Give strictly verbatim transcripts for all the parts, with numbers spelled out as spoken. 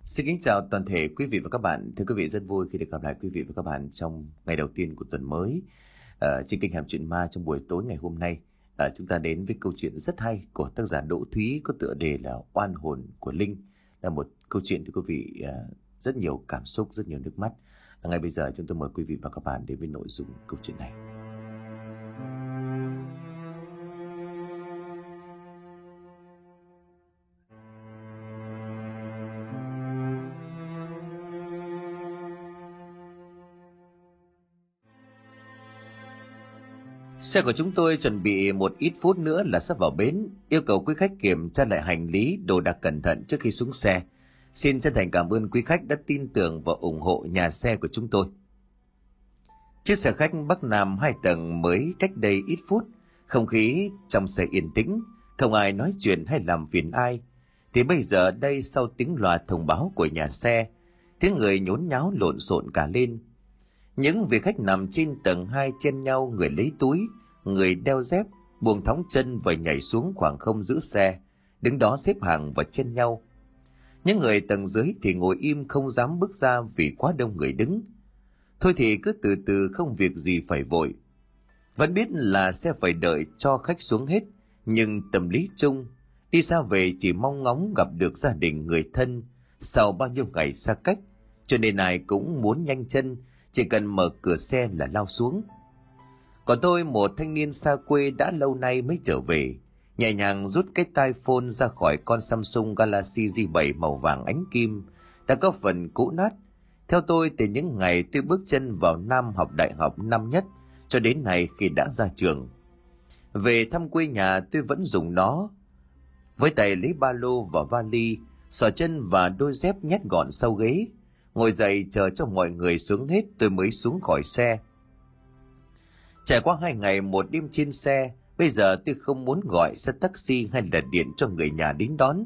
Xin kính chào toàn thể quý vị và các bạn. Thưa quý vị, rất vui khi được gặp lại quý vị và các bạn trong ngày đầu tiên của tuần mới. Ờ, trên kênh Hẻm Chuyện Ma trong buổi tối ngày hôm nay, ờ, chúng ta đến với câu chuyện rất hay của tác giả Đỗ Thúy có tựa đề là Oan hồn của Linh. Là một câu chuyện thưa quý vị ờ, rất nhiều cảm xúc, rất nhiều nước mắt. Ờ, ngay bây giờ chúng tôi mời quý vị và các bạn đến với nội dung câu chuyện này. Xe của chúng tôi chuẩn bị một ít phút nữa là sắp vào bến, yêu cầu quý khách kiểm tra lại hành lý, đồ đạc cẩn thận trước khi xuống xe. Xin chân thành cảm ơn quý khách đã tin tưởng và ủng hộ nhà xe của chúng tôi. Chiếc xe khách Bắc Nam hai tầng mới cách đây ít phút, không khí trong xe yên tĩnh, không ai nói chuyện hay làm phiền ai. Thì bây giờ đây, sau tiếng loa thông báo của nhà xe, tiếng người nhốn nháo lộn xộn cả lên. Những vị khách nằm trên tầng hai chen nhau, người lấy túi, người đeo dép, buông thõng chân và nhảy xuống khoảng không giữ xe, đứng đó xếp hàng và chen nhau. Những người tầng dưới thì ngồi im không dám bước ra vì quá đông người đứng. Thôi thì cứ từ từ, không việc gì phải vội. Vẫn biết là sẽ phải đợi cho khách xuống hết, nhưng tâm lý chung, đi xa về chỉ mong ngóng gặp được gia đình người thân sau bao nhiêu ngày xa cách, cho nên ai cũng muốn nhanh chân, chỉ cần mở cửa xe là lao xuống. Còn tôi, một thanh niên xa quê đã lâu nay mới trở về, nhẹ nhàng rút cái tai phone ra khỏi con Samsung Galaxy J bảy màu vàng ánh kim, đã có phần cũ nát. Theo tôi, từ những ngày tôi bước chân vào Nam học đại học năm nhất cho đến nay khi đã ra trường, về thăm quê nhà, tôi vẫn dùng nó. Với tay lấy ba lô và vali, xỏ chân và đôi dép nhét gọn sau ghế, ngồi dậy chờ cho mọi người xuống hết tôi mới xuống khỏi xe. Trải qua hai ngày một đêm trên xe, bây giờ tôi không muốn gọi xe taxi hay là điện cho người nhà đến đón,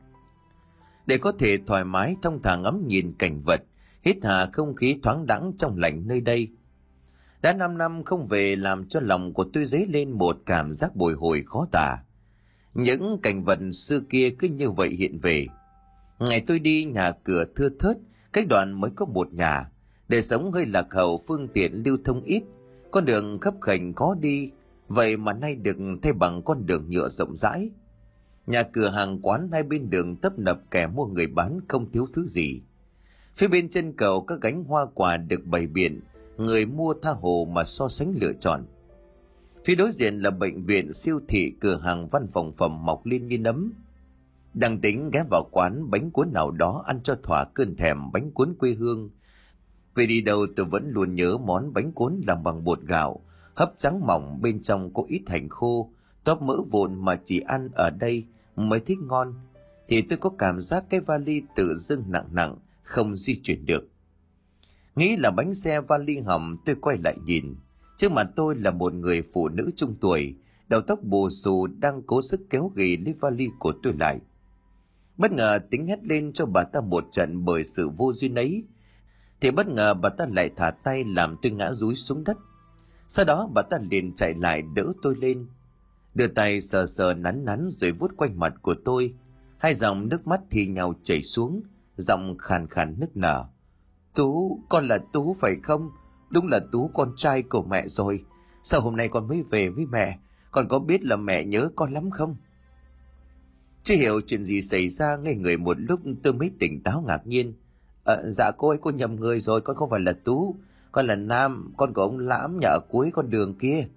để có thể thoải mái thong thả ngắm nhìn cảnh vật, hít hà không khí thoáng đãng trong lành nơi đây. Đã năm năm không về làm cho lòng của tôi dấy lên một cảm giác bồi hồi khó tả. Những cảnh vật xưa kia cứ như vậy hiện về. Ngày tôi đi, nhà cửa thưa thớt, cách đoạn mới có một nhà, để sống hơi lạc hậu, phương tiện lưu thông ít, con đường khấp khểnh khó đi, vậy mà nay được thay bằng con đường nhựa rộng rãi. Nhà cửa hàng quán hai bên đường tấp nập kẻ mua người bán không thiếu thứ gì. Phía bên chân cầu các gánh hoa quả được bày biện, người mua tha hồ mà so sánh lựa chọn. Phía đối diện là bệnh viện, siêu thị, cửa hàng văn phòng phẩm mọc lên như nấm. Đang tính ghé vào quán bánh cuốn nào đó ăn cho thỏa cơn thèm bánh cuốn quê hương. Vì đi đâu tôi vẫn luôn nhớ món bánh cuốn làm bằng bột gạo, hấp trắng mỏng, bên trong có ít hành khô, tóp mỡ vụn mà chỉ ăn ở đây mới thích ngon. Thì tôi có cảm giác cái vali tự dưng nặng nặng, không di chuyển được. Nghĩ là bánh xe vali hầm, tôi quay lại nhìn. Trước mặt tôi là một người phụ nữ trung tuổi, đầu tóc bù xù, đang cố sức kéo ghì lấy vali của tôi lại. Bất ngờ tính hét lên cho bà ta một trận bởi sự vô duyên ấy, thì bất ngờ bà ta lại thả tay làm tôi ngã dúi xuống đất. Sau đó bà ta liền chạy lại đỡ tôi lên, đưa tay sờ sờ nắn nắn rồi vuốt quanh mặt của tôi. Hai dòng nước mắt thì nhau chảy xuống, giọng khàn khàn nức nở. Tú, con là Tú phải không? Đúng là Tú, con trai của mẹ rồi. Sao hôm nay con mới về với mẹ? Con có biết là mẹ nhớ con lắm không? Chưa hiểu chuyện gì xảy ra, ngây người một lúc tôi mới tỉnh táo ngạc nhiên. À, dạ cô ơi, cô nhầm người rồi, con không phải là Tú, con là Nam, con của ông Lãm nhà ở cuối con đường kia.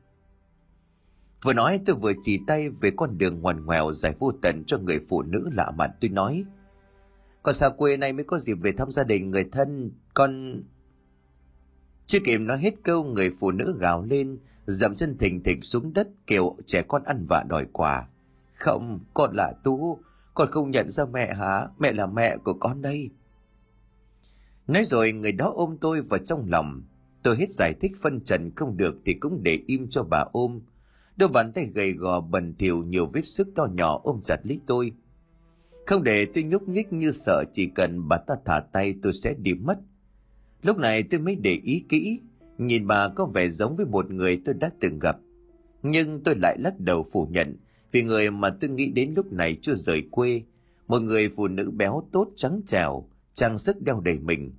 Vừa nói tôi vừa chỉ tay về con đường ngoằn ngoèo dài vô tận cho người phụ nữ lạ mặt. Tôi nói, con xa quê này mới có dịp về thăm gia đình người thân, con... Chưa kịp nói hết câu, người phụ nữ gào lên, dậm chân thình thịch xuống đất kiểu trẻ con ăn vạ đòi quà. Không, con là Tú, con không nhận ra mẹ hả? Mẹ là mẹ của con đây. Nói rồi người đó ôm tôi vào trong lòng. Tôi hết giải thích phân trần không được thì cũng để im cho bà ôm. Đôi bàn tay gầy gò bẩn thỉu nhiều vết xước to nhỏ ôm chặt lấy tôi, không để tôi nhúc nhích, như sợ chỉ cần bà ta thả tay tôi sẽ đi mất. Lúc này tôi mới để ý kỹ, nhìn bà có vẻ giống với một người tôi đã từng gặp. Nhưng tôi lại lắc đầu phủ nhận, vì người mà tôi nghĩ đến lúc này chưa rời quê, một người phụ nữ béo tốt trắng trẻo, trang sức đeo đầy mình.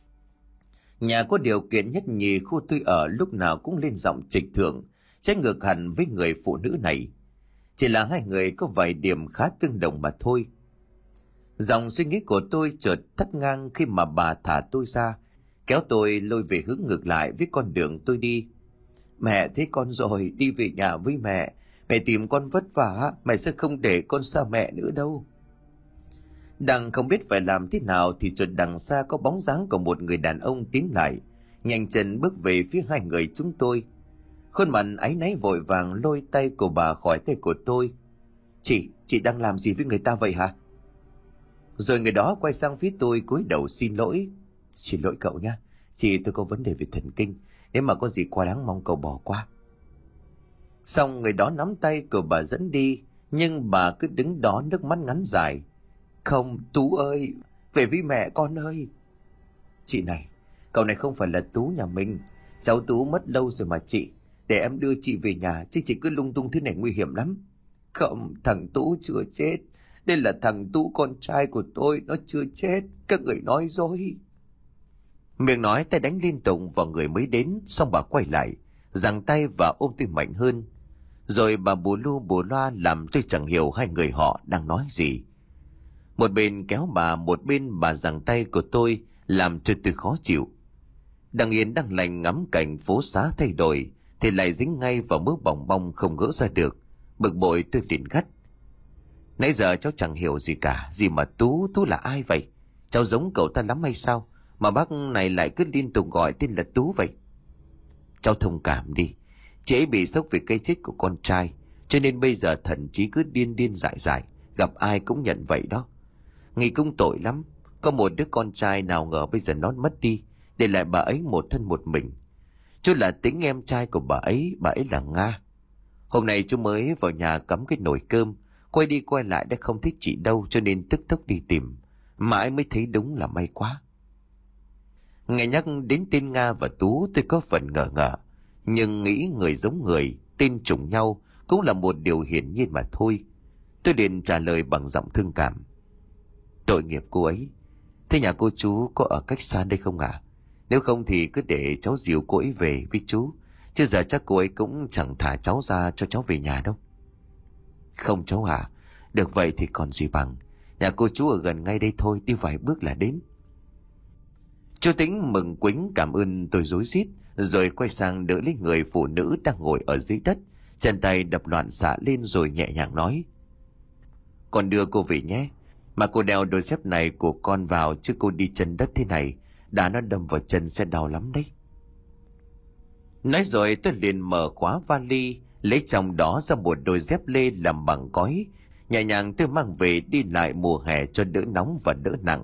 Nhà có điều kiện nhất nhì khu tôi ở lúc nào cũng lên giọng trịch thượng, trái ngược hẳn với người phụ nữ này. Chỉ là hai người có vài điểm khá tương đồng mà thôi. Dòng suy nghĩ của tôi chợt thắt ngang khi mà bà thả tôi ra, kéo tôi lôi về hướng ngược lại với con đường tôi đi. Mẹ thấy con rồi, đi về nhà với mẹ. Mẹ tìm con vất vả, mẹ sẽ không để con xa mẹ nữa đâu. Đang không biết phải làm thế nào thì chợt đằng xa có bóng dáng của một người đàn ông tiến lại, nhanh chân bước về phía hai người chúng tôi. Khuôn mặt áy náy vội vàng lôi tay của bà khỏi tay của tôi. Chị, chị đang làm gì với người ta vậy hả? Rồi người đó quay sang phía tôi cúi đầu xin lỗi. Xin lỗi cậu nhé, chị tôi có vấn đề về thần kinh, nếu mà có gì quá đáng mong cậu bỏ qua. Xong người đó nắm tay của bà dẫn đi, nhưng bà cứ đứng đó nước mắt ngắn dài. Không, Tú ơi, về với mẹ con ơi. Chị này, cậu này không phải là Tú nhà mình. Cháu Tú mất lâu rồi mà chị. Để em đưa chị về nhà, chứ chị cứ lung tung thế này nguy hiểm lắm. Không, thằng Tú chưa chết. Đây là thằng Tú con trai của tôi, nó chưa chết. Các người nói dối. Miệng nói tay đánh liên tục vào người mới đến, xong bà quay lại, giằng tay và ôm tôi mạnh hơn. Rồi bà bù lu bù loa làm tôi chẳng hiểu hai người họ đang nói gì. Một bên kéo bà, một bên bà giằng tay của tôi, làm cho tôi khó chịu. Đang yên đang lành ngắm cảnh phố xá thay đổi, thì lại dính ngay vào mớ bòng bong không gỡ ra được. Bực bội tôi liền gắt. Nãy giờ cháu chẳng hiểu gì cả, gì mà Tú, Tú là ai vậy? Cháu giống cậu ta lắm hay sao, mà bác này lại cứ liên tục gọi tên là Tú vậy? Cháu thông cảm đi, chị ấy bị sốc vì cái chết của con trai, cho nên bây giờ thần trí cứ điên điên dại dại, gặp ai cũng nhận vậy đó. Nghĩ cũng tội lắm, có một đứa con trai nào ngờ bây giờ nó mất đi, để lại bà ấy một thân một mình. Chú là tính em trai của bà ấy, bà ấy là Nga. Hôm nay chú mới vào nhà cắm cái nồi cơm, quay đi quay lại đã không thích chị đâu, cho nên tức tốc đi tìm. Mãi mới thấy đúng là may quá. Nghe nhắc đến tên Nga và Tú tôi có phần ngờ ngợ, nhưng nghĩ người giống người, tên trùng nhau cũng là một điều hiển nhiên mà thôi. Tôi liền trả lời bằng giọng thương cảm. Tội nghiệp cô ấy. Thế nhà cô chú có ở cách xa đây không ạ? À? Nếu không thì cứ để cháu dìu cô ấy về với chú, chứ giờ chắc cô ấy cũng chẳng thả cháu ra cho cháu về nhà đâu. Không cháu à, được vậy thì còn gì bằng. Nhà cô chú ở gần ngay đây thôi, đi vài bước là đến. Chú Tính mừng quính cảm ơn tôi rối rít, rồi quay sang đỡ lấy người phụ nữ đang ngồi ở dưới đất, chân tay đập loạn xạ lên rồi nhẹ nhàng nói. Con đưa cô về nhé, mà cô đeo đôi dép này của con vào, chứ cô đi chân đất thế này, đá nó đâm vào chân sẽ đau lắm đấy. Nói rồi tôi liền mở khóa vali, lấy trong đó ra một đôi dép lê làm bằng cói, nhẹ nhàng tôi mang về đi lại mùa hè cho đỡ nóng và đỡ nặng.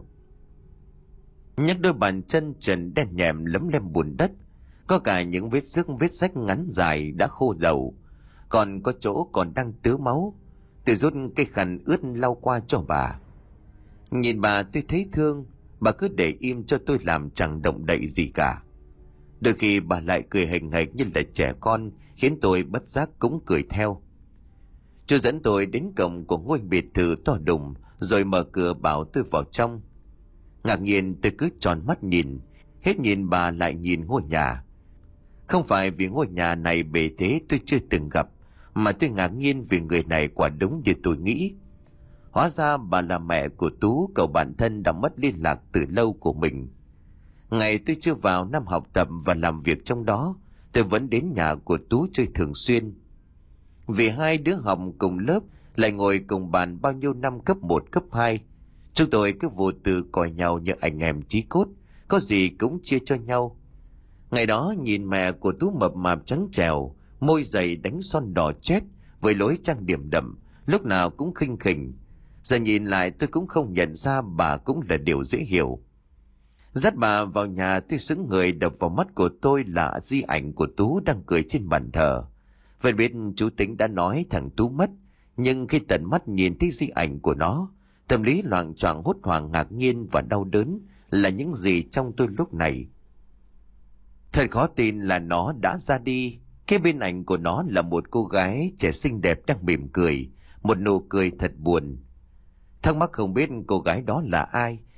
Nhắc đôi bàn chân trần đen nhèm lấm lem bùn đất, có cả những vết rước vết rách ngắn dài đã khô dầu, còn có chỗ còn đang tứa máu. Tôi rút cây khăn ướt lau qua cho bà. Nhìn bà tôi thấy thương, bà cứ để im cho tôi làm chẳng động đậy gì cả. Đôi khi bà lại cười hình hạch như là trẻ con, khiến tôi bất giác cũng cười theo. Chú dẫn tôi đến cổng của ngôi biệt thự to đùng, rồi mở cửa bảo tôi vào trong. Ngạc nhiên tôi cứ tròn mắt nhìn, hết nhìn bà lại nhìn ngôi nhà. Không phải vì ngôi nhà này bề thế tôi chưa từng gặp, mà tôi ngạc nhiên vì người này quả đúng như tôi nghĩ. Hóa ra bà là mẹ của Tú, cậu bạn thân đã mất liên lạc từ lâu của mình. Ngày tôi chưa vào năm học tập và làm việc trong đó, tôi vẫn đến nhà của Tú chơi thường xuyên. Vì hai đứa học cùng lớp, lại ngồi cùng bàn bao nhiêu năm cấp một, cấp hai. Chúng tôi cứ vô tư coi nhau như anh em chí cốt, có gì cũng chia cho nhau. Ngày đó nhìn mẹ của Tú mập mạp trắng trèo, môi dày đánh son đỏ chét, với lối trang điểm đậm, lúc nào cũng khinh khỉnh. Giờ nhìn lại tôi cũng không nhận ra bà cũng là điều dễ hiểu. Dắt bà vào nhà, tôi sững người, đập vào mắt của tôi là di ảnh của Tú đang cười trên bàn thờ. Vậy biết chú Tính đã nói thằng Tú mất, nhưng khi tận mắt nhìn thấy di ảnh của nó, tâm lý loạng choạng hốt hoảng, ngạc nhiên và đau đớn là những gì trong tôi lúc này. Thật khó tin là nó đã ra đi. Cái bên ảnh của nó là một cô gái trẻ xinh đẹp đang mỉm cười, một nụ cười thật buồn. Thắc mắc không biết cô gái đó là ai,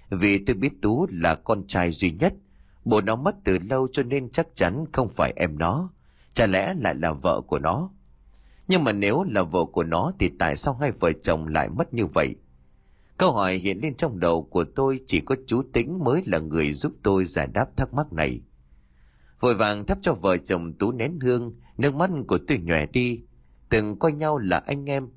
Vì tôi biết Tú là con trai duy nhất. Bố nó mất từ lâu cho nên chắc chắn không phải em nó. Chả lẽ lại là vợ của nó? Nhưng mà nếu là vợ của nó thì tại sao hai vợ chồng lại mất như vậy? Câu hỏi hiện lên trong đầu của tôi, chỉ có chú Tĩnh mới là người giúp tôi giải đáp thắc mắc này. Vội vàng thắp cho vợ chồng Tú nén hương, nước mắt của tôi nhòe đi. Từng coi nhau là anh em.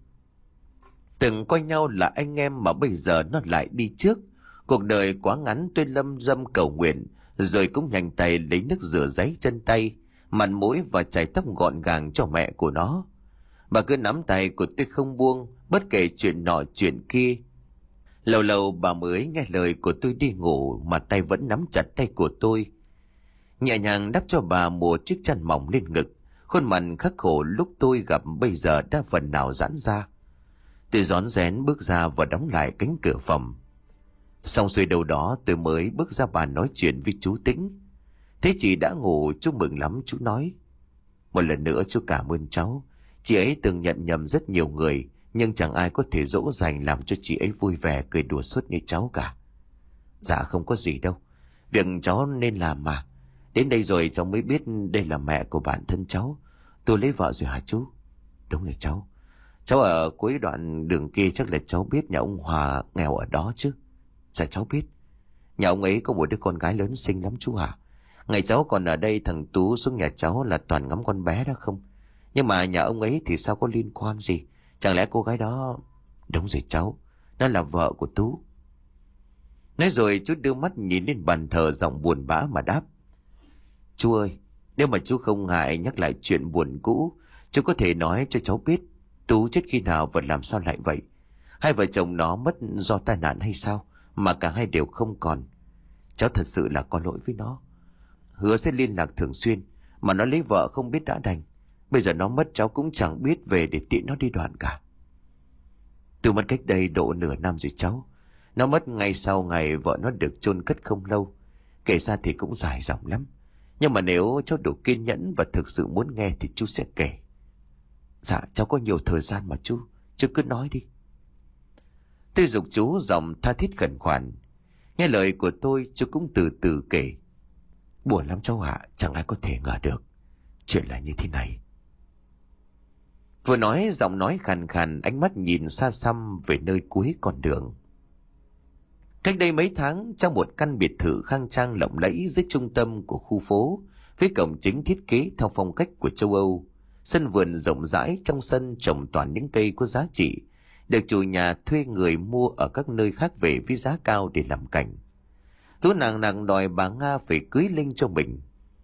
Từng coi nhau là anh em mà bây giờ nó lại đi trước. Cuộc đời quá ngắn, tôi lâm dâm cầu nguyện, rồi cũng nhanh tay lấy nước rửa giấy chân tay, mặt mũi và chải tóc gọn gàng cho mẹ của nó. Bà cứ nắm tay của tôi không buông, bất kể chuyện nọ chuyện kia. Lâu lâu bà mới nghe lời của tôi đi ngủ mà tay vẫn nắm chặt tay của tôi. Nhẹ nhàng đắp cho bà một chiếc chăn mỏng lên ngực. Khuôn mặt khắc khổ lúc tôi gặp bây giờ đã phần nào giãn ra. Tôi rón rén bước ra và đóng lại cánh cửa phòng. Xong xuôi đâu đó tôi mới bước ra bàn nói chuyện với chú Tĩnh. Thấy chị đã ngủ, chú mừng lắm. Chú nói: "Một lần nữa chú cảm ơn cháu. Chị ấy từng nhận nhầm rất nhiều người, nhưng chẳng ai có thể dỗ dành làm cho chị ấy vui vẻ cười đùa suốt như cháu cả." "Dạ không có gì đâu. Việc cháu nên làm mà. Đến đây rồi cháu mới biết đây là mẹ của bản thân cháu. Tôi lấy vợ rồi hả chú?" "Đúng rồi cháu. Cháu ở cuối đoạn đường kia chắc là cháu biết nhà ông Hòa nghèo ở đó chứ?" "Dạ cháu biết. Nhà ông ấy có một đứa con gái lớn xinh lắm chú hả. Ngày cháu còn ở đây thằng Tú xuống nhà cháu là toàn ngắm con bé đó không. Nhưng mà nhà ông ấy thì sao có liên quan gì? Chẳng lẽ cô gái đó..." "Đúng rồi cháu. Nó là vợ của Tú." Nói rồi chú đưa mắt nhìn lên bàn thờ, giọng buồn bã mà đáp: "Chú ơi, nếu mà chú không ngại nhắc lại chuyện buồn cũ, chú có thể nói cho cháu biết Tú chết khi nào và làm sao lại vậy? Hai vợ chồng nó mất do tai nạn hay sao mà cả hai đều không còn? Cháu thật sự là có lỗi với nó. Hứa sẽ liên lạc thường xuyên, mà nó lấy vợ không biết đã đành. Bây giờ nó mất cháu cũng chẳng biết về để tiễn nó đi đoạn cả." "Từ mất cách đây độ nửa năm rồi cháu. Nó mất ngay sau ngày vợ nó được chôn cất không lâu. Kể ra thì cũng dài dòng lắm. Nhưng mà nếu cháu đủ kiên nhẫn và thực sự muốn nghe thì chú sẽ kể." "Dạ cháu có nhiều thời gian mà chú. Chú cứ nói đi." Tôi giục chú giọng tha thiết khẩn khoản. Nghe lời của tôi, chú cũng từ từ kể. "Buồn lắm cháu ạ. Chẳng ai có thể ngờ được. Chuyện là như thế này." Vừa nói giọng nói khàn khàn, ánh mắt nhìn xa xăm về nơi cuối con đường. Cách đây mấy tháng, trong một căn biệt thự khang trang lộng lẫy dưới trung tâm của khu phố, với cổng chính thiết kế theo phong cách của châu Âu, sân vườn rộng rãi, trong sân trồng toàn những cây có giá trị, được chủ nhà thuê người mua ở các nơi khác về với giá cao để làm cảnh. Tú nàng nàng đòi bà Nga phải cưới Linh cho mình.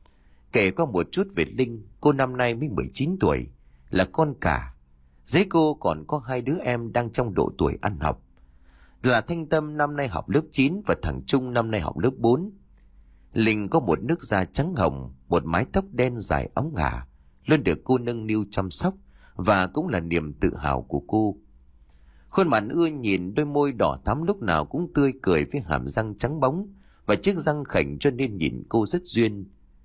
Kể qua một chút về Linh, cô năm nay mới mười chín tuổi, là con cả. Dưới cô còn có hai đứa em đang trong độ tuổi ăn học, là Thanh Tâm năm nay học lớp chín và thằng Trung năm nay học lớp bốn. Linh có một nước da trắng hồng, một mái tóc đen dài óng ả, luôn được cô nâng niu chăm sóc và cũng là niềm tự hào của cô. Khuôn mặt ưa nhìn, đôi môi đỏ thắm lúc nào cũng tươi cười với hàm răng trắng bóng và chiếc răng khểnh cho nên nhìn cô rất duyên.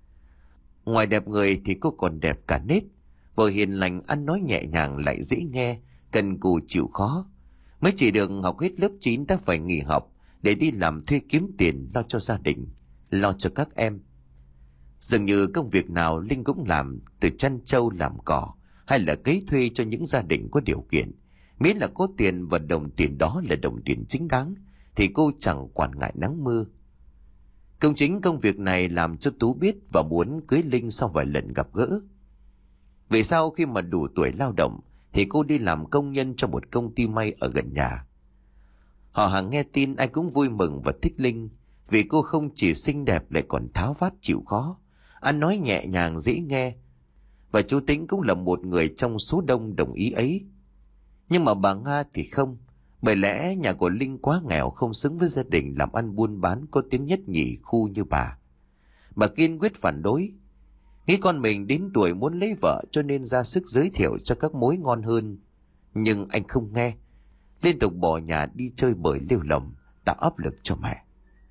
Ngoài đẹp người thì cô còn đẹp cả nết, vừa hiền lành, ăn nói nhẹ nhàng lại dễ nghe, cần cù chịu khó. Mới chỉ được học hết lớp chín đã phải nghỉ học để đi làm thuê kiếm tiền lo cho gia đình, lo cho các em. Dường như công việc nào Linh cũng làm, từ chăn trâu làm cỏ hay là cấy thuê cho những gia đình có điều kiện. Miễn là có tiền và đồng tiền đó là đồng tiền chính đáng thì cô chẳng quản ngại nắng mưa. Công chính công việc này làm cho Tú biết và muốn cưới Linh sau vài lần gặp gỡ. Về sau khi mà đủ tuổi lao động thì cô đi làm công nhân cho một công ty may ở gần nhà. Họ hàng nghe tin ai cũng vui mừng và thích Linh, vì cô không chỉ xinh đẹp lại còn tháo vát chịu khó, ăn nói nhẹ nhàng dễ nghe. Và chú Tĩnh cũng là một người trong số đông đồng ý ấy. Nhưng mà bà Nga thì không, bởi lẽ nhà của Linh quá nghèo, không xứng với gia đình làm ăn buôn bán có tiếng nhất nhì khu như bà. Bà kiên quyết phản đối, nghĩ con mình đến tuổi muốn lấy vợ cho nên ra sức giới thiệu cho các mối ngon hơn. Nhưng anh không nghe, liên tục bỏ nhà đi chơi bời lêu lồng, tạo áp lực cho mẹ.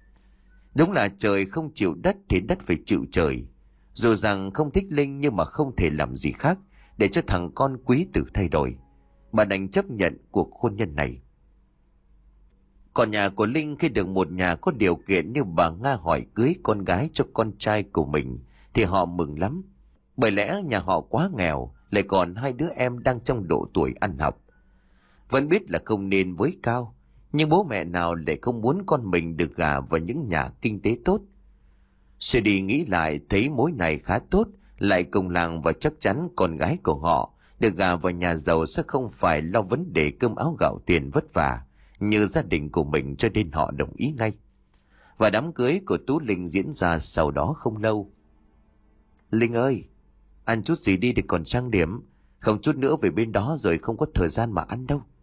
Đúng là trời không chịu đất thì đất phải chịu trời. Dù rằng không thích Linh nhưng mà không thể làm gì khác để cho thằng con quý tử thay đổi. Bà đành chấp nhận cuộc hôn nhân này. Còn nhà của Linh khi được một nhà có điều kiện như bà Nga hỏi cưới con gái cho con trai của mình thì họ mừng lắm. Bởi lẽ nhà họ quá nghèo, lại còn hai đứa em đang trong độ tuổi ăn học. Vẫn biết là không nên với cao, nhưng bố mẹ nào lại không muốn con mình được gả vào những nhà kinh tế tốt. Suy đi nghĩ lại thấy mối này khá tốt, lại cùng làng và chắc chắn con gái của họ được gả vào nhà giàu sẽ không phải lo vấn đề cơm áo gạo tiền vất vả như gia đình của mình, cho nên họ đồng ý ngay. Và đám cưới của Tú Linh diễn ra sau đó không lâu. Linh ơi, ăn chút gì đi để còn trang điểm, không chút nữa về bên đó rồi không có thời gian mà ăn đâu.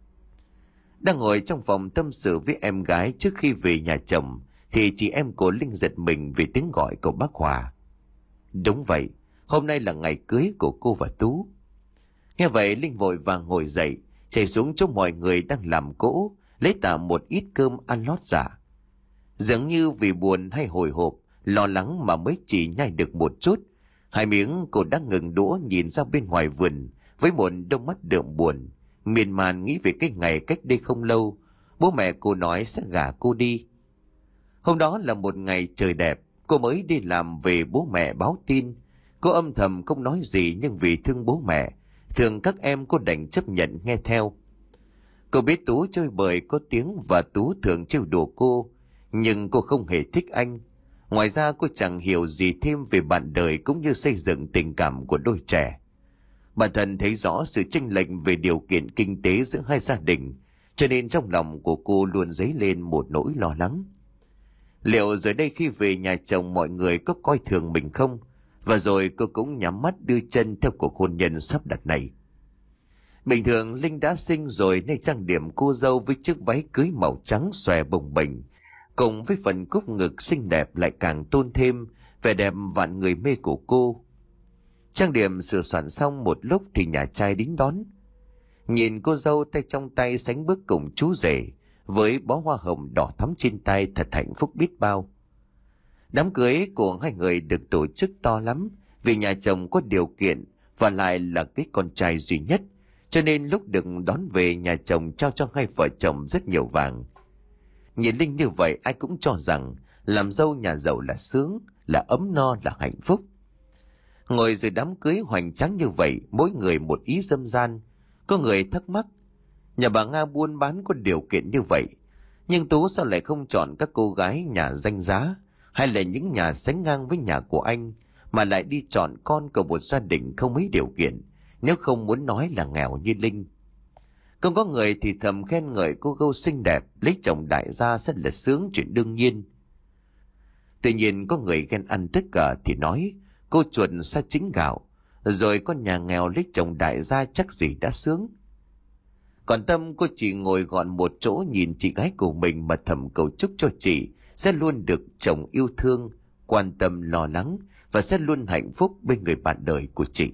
Đang ngồi trong phòng tâm sự với em gái trước khi về nhà chồng thì chị em của Linh giật mình vì tiếng gọi của bác Hòa. Đúng vậy, hôm nay là ngày cưới của cô và Tú. Nghe vậy Linh vội vàng ngồi dậy, chạy xuống chỗ mọi người đang làm cỗ, lấy tạm một ít cơm ăn lót dạ. Dường như vì buồn hay hồi hộp, lo lắng mà mới chỉ nhai được một chút. Hai miếng cô đã ngừng đũa nhìn ra bên ngoài vườn với một đôi mắt đượm buồn, miên man nghĩ về cái ngày cách đây không lâu bố mẹ cô nói sẽ gả cô đi. Hôm đó là một ngày trời đẹp, cô mới đi làm về bố mẹ báo tin. Cô âm thầm không nói gì, nhưng vì thương bố mẹ, thường các em cô đành chấp nhận nghe theo. Cô biết Tú chơi bời có tiếng và Tú thường trêu đùa cô, nhưng cô không hề thích anh. Ngoài ra cô chẳng hiểu gì thêm về bạn đời cũng như xây dựng tình cảm của đôi trẻ. Bản thân thấy rõ sự chênh lệch về điều kiện kinh tế giữa hai gia đình, cho nên trong lòng của cô luôn dấy lên một nỗi lo lắng. Liệu rồi đây khi về nhà chồng mọi người có coi thường mình không? Và rồi cô cũng nhắm mắt đưa chân theo cuộc hôn nhân sắp đặt này. Bình thường Linh đã sinh rồi nên trang điểm cô dâu với chiếc váy cưới màu trắng xòe bồng bềnh, cùng với phần cúc ngực xinh đẹp lại càng tôn thêm vẻ đẹp vạn người mê của cô. Trang điểm sửa soạn xong một lúc thì nhà trai đến đón. Nhìn cô dâu tay trong tay sánh bước cùng chú rể với bó hoa hồng đỏ thắm trên tay thật hạnh phúc biết bao. Đám cưới của hai người được tổ chức to lắm vì nhà chồng có điều kiện và lại là cái con trai duy nhất, cho nên lúc được đón về nhà chồng trao cho hai vợ chồng rất nhiều vàng. Nhìn Linh như vậy ai cũng cho rằng làm dâu nhà giàu là sướng, là ấm no, là hạnh phúc. Ngồi dưới đám cưới hoành tráng như vậy, mỗi người một ý dâm gian. Có người thắc mắc, nhà bà Nga buôn bán có điều kiện như vậy, nhưng Tú sao lại không chọn các cô gái nhà danh giá hay là những nhà sánh ngang với nhà của anh, mà lại đi chọn con của một gia đình không mấy điều kiện, nếu không muốn nói là nghèo như Linh. Không có người thì thầm khen ngợi cô dâu xinh đẹp, lấy chồng đại gia rất là sướng, chuyện đương nhiên. Tuy nhiên có người ghen ăn tất cả thì nói cô chuột xa chính gạo, rồi con nhà nghèo lấy chồng đại gia chắc gì đã sướng. Còn Tâm, cô chỉ ngồi gọn một chỗ nhìn chị gái của mình mà thầm cầu chúc cho chị sẽ luôn được chồng yêu thương, quan tâm lo lắng và sẽ luôn hạnh phúc bên người bạn đời của chị.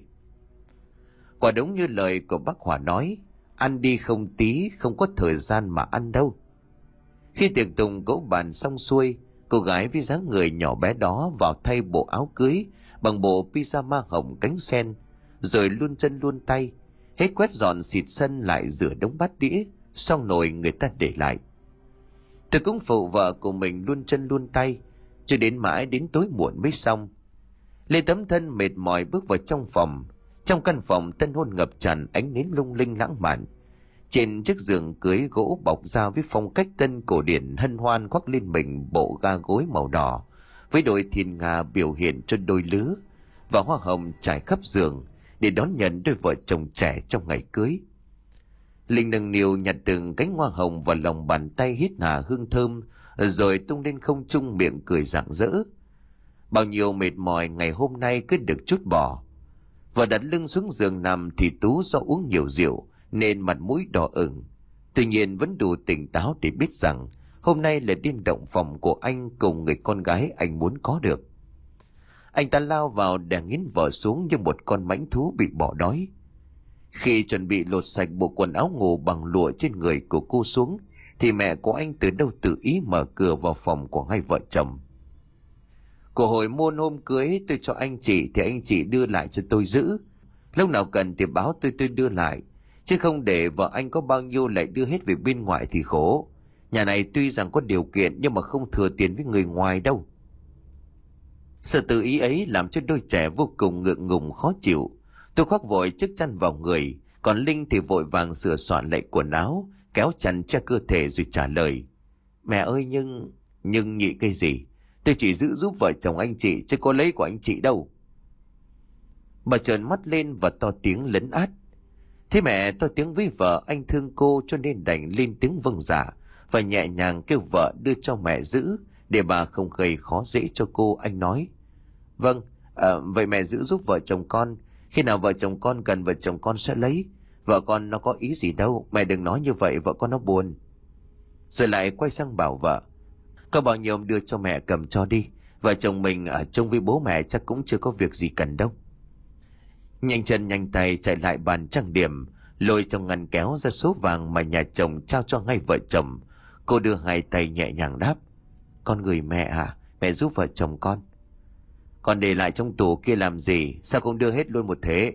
Quả đúng như lời của bác Hòa nói, ăn đi không tí, không có thời gian mà ăn đâu. Khi tiệc tùng cỗ bàn xong xuôi, cô gái với dáng người nhỏ bé đó vào thay bộ áo cưới bằng bộ pyjama hồng cánh sen, rồi luôn chân luôn tay, hết quét dọn xịt sân lại rửa đống bát đĩa, xong nồi người ta để lại. Tôi cũng phụ vợ của mình luôn chân luôn tay, cho đến mãi đến tối muộn mới xong. Lê tấm thân mệt mỏi bước vào trong phòng. Trong căn phòng tân hôn ngập tràn ánh nến lung linh lãng mạn. Trên chiếc giường cưới gỗ bọc da với phong cách tân cổ điển hân hoan khoác lên mình bộ ga gối màu đỏ với đôi thiên nga biểu hiện cho đôi lứa, và hoa hồng trải khắp giường để đón nhận đôi vợ chồng trẻ trong ngày cưới. Linh nâng niu nhặt từng cánh hoa hồng vào lòng bàn tay, hít hà hương thơm, rồi tung lên không trung miệng cười rạng rỡ. Bao nhiêu mệt mỏi ngày hôm nay cứ được trút bỏ. Và đặt lưng xuống giường nằm thì Tú do uống nhiều rượu nên mặt mũi đỏ ửng. Tuy nhiên vẫn đủ tỉnh táo để biết rằng hôm nay là đêm động phòng của anh cùng người con gái anh muốn có được. Anh ta lao vào đè nghiến vợ xuống như một con mãnh thú bị bỏ đói. Khi chuẩn bị lột sạch bộ quần áo ngủ bằng lụa trên người của cô xuống thì mẹ của anh từ đâu tự ý mở cửa vào phòng của hai vợ chồng. Của hồi môn hôm cưới tôi cho anh chị thì anh chị đưa lại cho tôi giữ. Lúc nào cần thì báo tôi tôi đưa lại. Chứ không để vợ anh có bao nhiêu lại đưa hết về bên ngoài thì khổ. Nhà này tuy rằng có điều kiện nhưng mà không thừa tiền với người ngoài đâu. Sự tự ý ấy làm cho đôi trẻ vô cùng ngượng ngùng khó chịu. Tôi khoác vội chiếc chăn vào người, còn Linh thì vội vàng sửa soạn lại quần áo, kéo chăn che cơ thể rồi trả lời. Mẹ ơi nhưng... Nhưng nhị cái gì? Tôi chỉ giữ giúp vợ chồng anh chị chứ có lấy của anh chị đâu. Bà trợn mắt lên và to tiếng lấn át. Thế mẹ to tiếng với vợ, anh thương cô cho nên đành lên tiếng vâng dạ và nhẹ nhàng kêu vợ đưa cho mẹ giữ để bà không gây khó dễ cho cô. Anh nói, vâng, à, vậy mẹ giữ giúp vợ chồng con, khi nào vợ chồng con cần vợ chồng con sẽ lấy. Vợ con nó có ý gì đâu, mẹ đừng nói như vậy, vợ con nó buồn. Rồi lại quay sang bảo vợ, có bao nhiêu đưa cho mẹ cầm cho đi, vợ chồng mình ở chung với bố mẹ chắc cũng chưa có việc gì cần đâu. Nhanh chân nhanh tay chạy lại bàn trang điểm, lôi trong ngăn kéo ra số vàng mà nhà chồng trao cho ngay vợ chồng. Cô đưa hai tay nhẹ nhàng đáp, con gửi mẹ à, mẹ giúp vợ chồng con. Con để lại trong tủ kia làm gì, sao không đưa hết luôn một thế?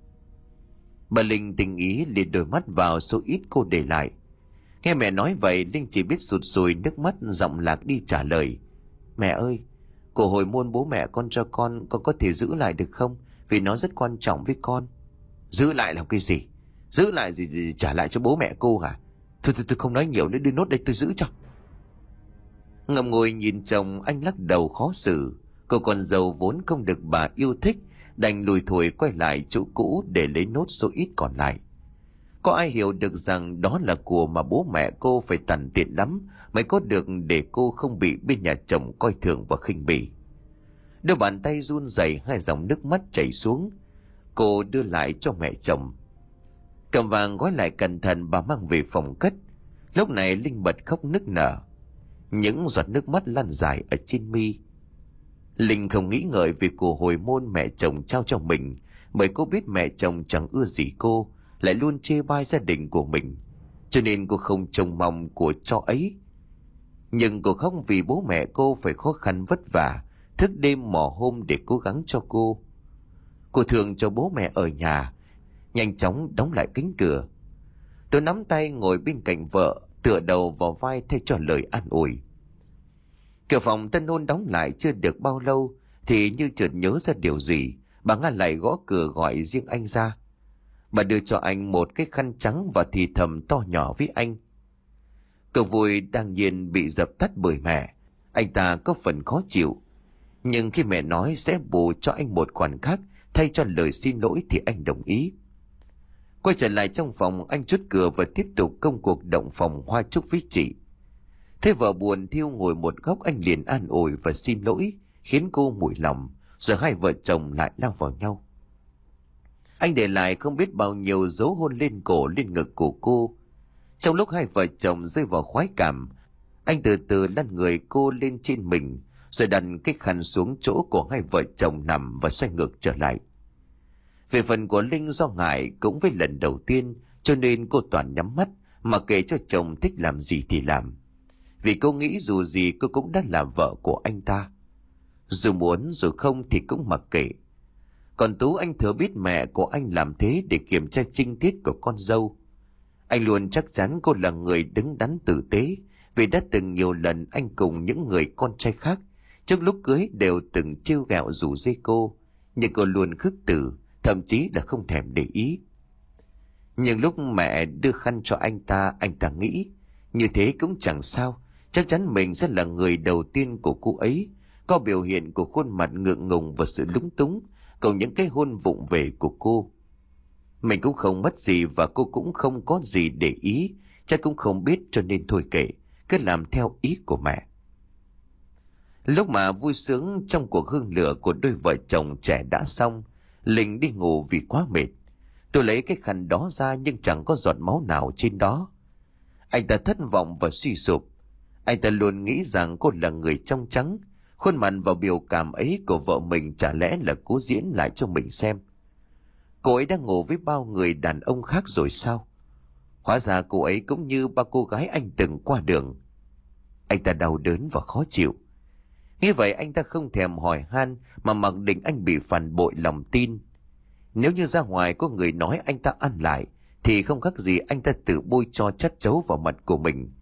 Bà Linh tình ý liệt đôi mắt vào số ít cô để lại. Nghe mẹ nói vậy, Linh chỉ biết sụt sùi nước mắt, giọng lạc đi trả lời, mẹ ơi, của hồi môn bố mẹ con cho con, con có thể giữ lại được không? Vì nó rất quan trọng với con. Giữ lại làm cái gì? Giữ lại gì để trả lại cho bố mẹ cô hả? Thôi thôi tôi không nói nhiều nữa, đưa nốt đây tôi giữ cho. Ngậm ngùi nhìn chồng, anh lắc đầu khó xử. Cô con dâu vốn không được bà yêu thích, đành lùi thủi quay lại chỗ cũ để lấy nốt số ít còn lại. Có ai hiểu được rằng đó là của mà bố mẹ cô phải tằn tiện lắm mới có được để cô không bị bên nhà chồng coi thường và khinh bỉ. Đôi bàn tay run rẩy, hai dòng nước mắt chảy xuống. Cô đưa lại cho mẹ chồng. Cầm vàng gói lại cẩn thận, bà mang về phòng cất. Lúc này Linh bật khóc nức nở, những giọt nước mắt lăn dài ở trên mi. Linh không nghĩ ngợi về của hồi môn mẹ chồng trao cho mình, bởi cô biết mẹ chồng chẳng ưa gì cô, lại luôn chê bai gia đình của mình, cho nên cô không trông mong của cho ấy. Nhưng cô khóc vì bố mẹ cô phải khó khăn vất vả, thức đêm mò hôm để cố gắng cho cô. Cô thường cho bố mẹ ở nhà, nhanh chóng đóng lại cánh cửa. Tôi nắm tay ngồi bên cạnh vợ, tựa đầu vào vai thay cho lời an ủi. Cửa phòng tân hôn đóng lại chưa được bao lâu thì như chợt nhớ ra điều gì, bà Nga lại gõ cửa gọi riêng anh ra. Bà đưa cho anh một cái khăn trắng và thì thầm to nhỏ với anh. Cuộc vui đang nhiên bị dập tắt bởi mẹ. Anh ta có phần khó chịu, nhưng khi mẹ nói sẽ bù cho anh một khoản khác thay cho lời xin lỗi thì anh đồng ý. Quay trở lại trong phòng, anh chốt cửa và tiếp tục công cuộc động phòng hoa chúc với chị. Thế vợ buồn thiêu ngồi một góc, anh liền an ủi và xin lỗi, khiến cô mủi lòng, rồi hai vợ chồng lại lao vào nhau. Anh để lại không biết bao nhiêu dấu hôn lên cổ lên ngực của cô. Trong lúc hai vợ chồng rơi vào khoái cảm, anh từ từ lăn người cô lên trên mình, rồi đặt cái khăn xuống chỗ của hai vợ chồng nằm và xoay ngược trở lại. Về phần của Linh, do ngại cũng với lần đầu tiên, cho nên cô toàn nhắm mắt mà kệ cho chồng thích làm gì thì làm. Vì cô nghĩ dù gì cô cũng đã là vợ của anh ta, dù muốn dù không thì cũng mặc kệ. Còn Tú, anh thừa biết mẹ của anh làm thế để kiểm tra trinh tiết của con dâu. Anh luôn chắc chắn cô là người đứng đắn tử tế, vì đã từng nhiều lần anh cùng những người con trai khác trước lúc cưới đều từng trêu ghẹo rủ dê cô, nhưng cô luôn khước từ, thậm chí là không thèm để ý. Nhưng lúc mẹ đưa khăn cho anh ta, anh ta nghĩ như thế cũng chẳng sao, chắc chắn mình sẽ là người đầu tiên của cô ấy có biểu hiện của khuôn mặt ngượng ngùng và sự lúng túng, còn những cái hôn vụng về của cô. Mình cũng không mất gì và cô cũng không có gì để ý, chắc cũng không biết, cho nên thôi kệ, cứ làm theo ý của mẹ. Lúc mà vui sướng trong cuộc hương lửa của đôi vợ chồng trẻ đã xong, Linh đi ngủ vì quá mệt. Tôi lấy cái khăn đó ra nhưng chẳng có giọt máu nào trên đó. Anh ta thất vọng và suy sụp. Anh ta luôn nghĩ rằng cô là người trong trắng, khuôn mặt và biểu cảm ấy của vợ mình chả lẽ là cố diễn lại cho mình xem. Cô ấy đang ngủ với bao người đàn ông khác rồi sao? Hóa ra cô ấy cũng như ba cô gái anh từng qua đường. Anh ta đau đớn và khó chịu. Như vậy anh ta không thèm hỏi han mà mặc định anh bị phản bội lòng tin. Nếu như ra ngoài có người nói anh ta ăn lại thì không khác gì anh ta tự bôi cho chất chấu vào mặt của mình.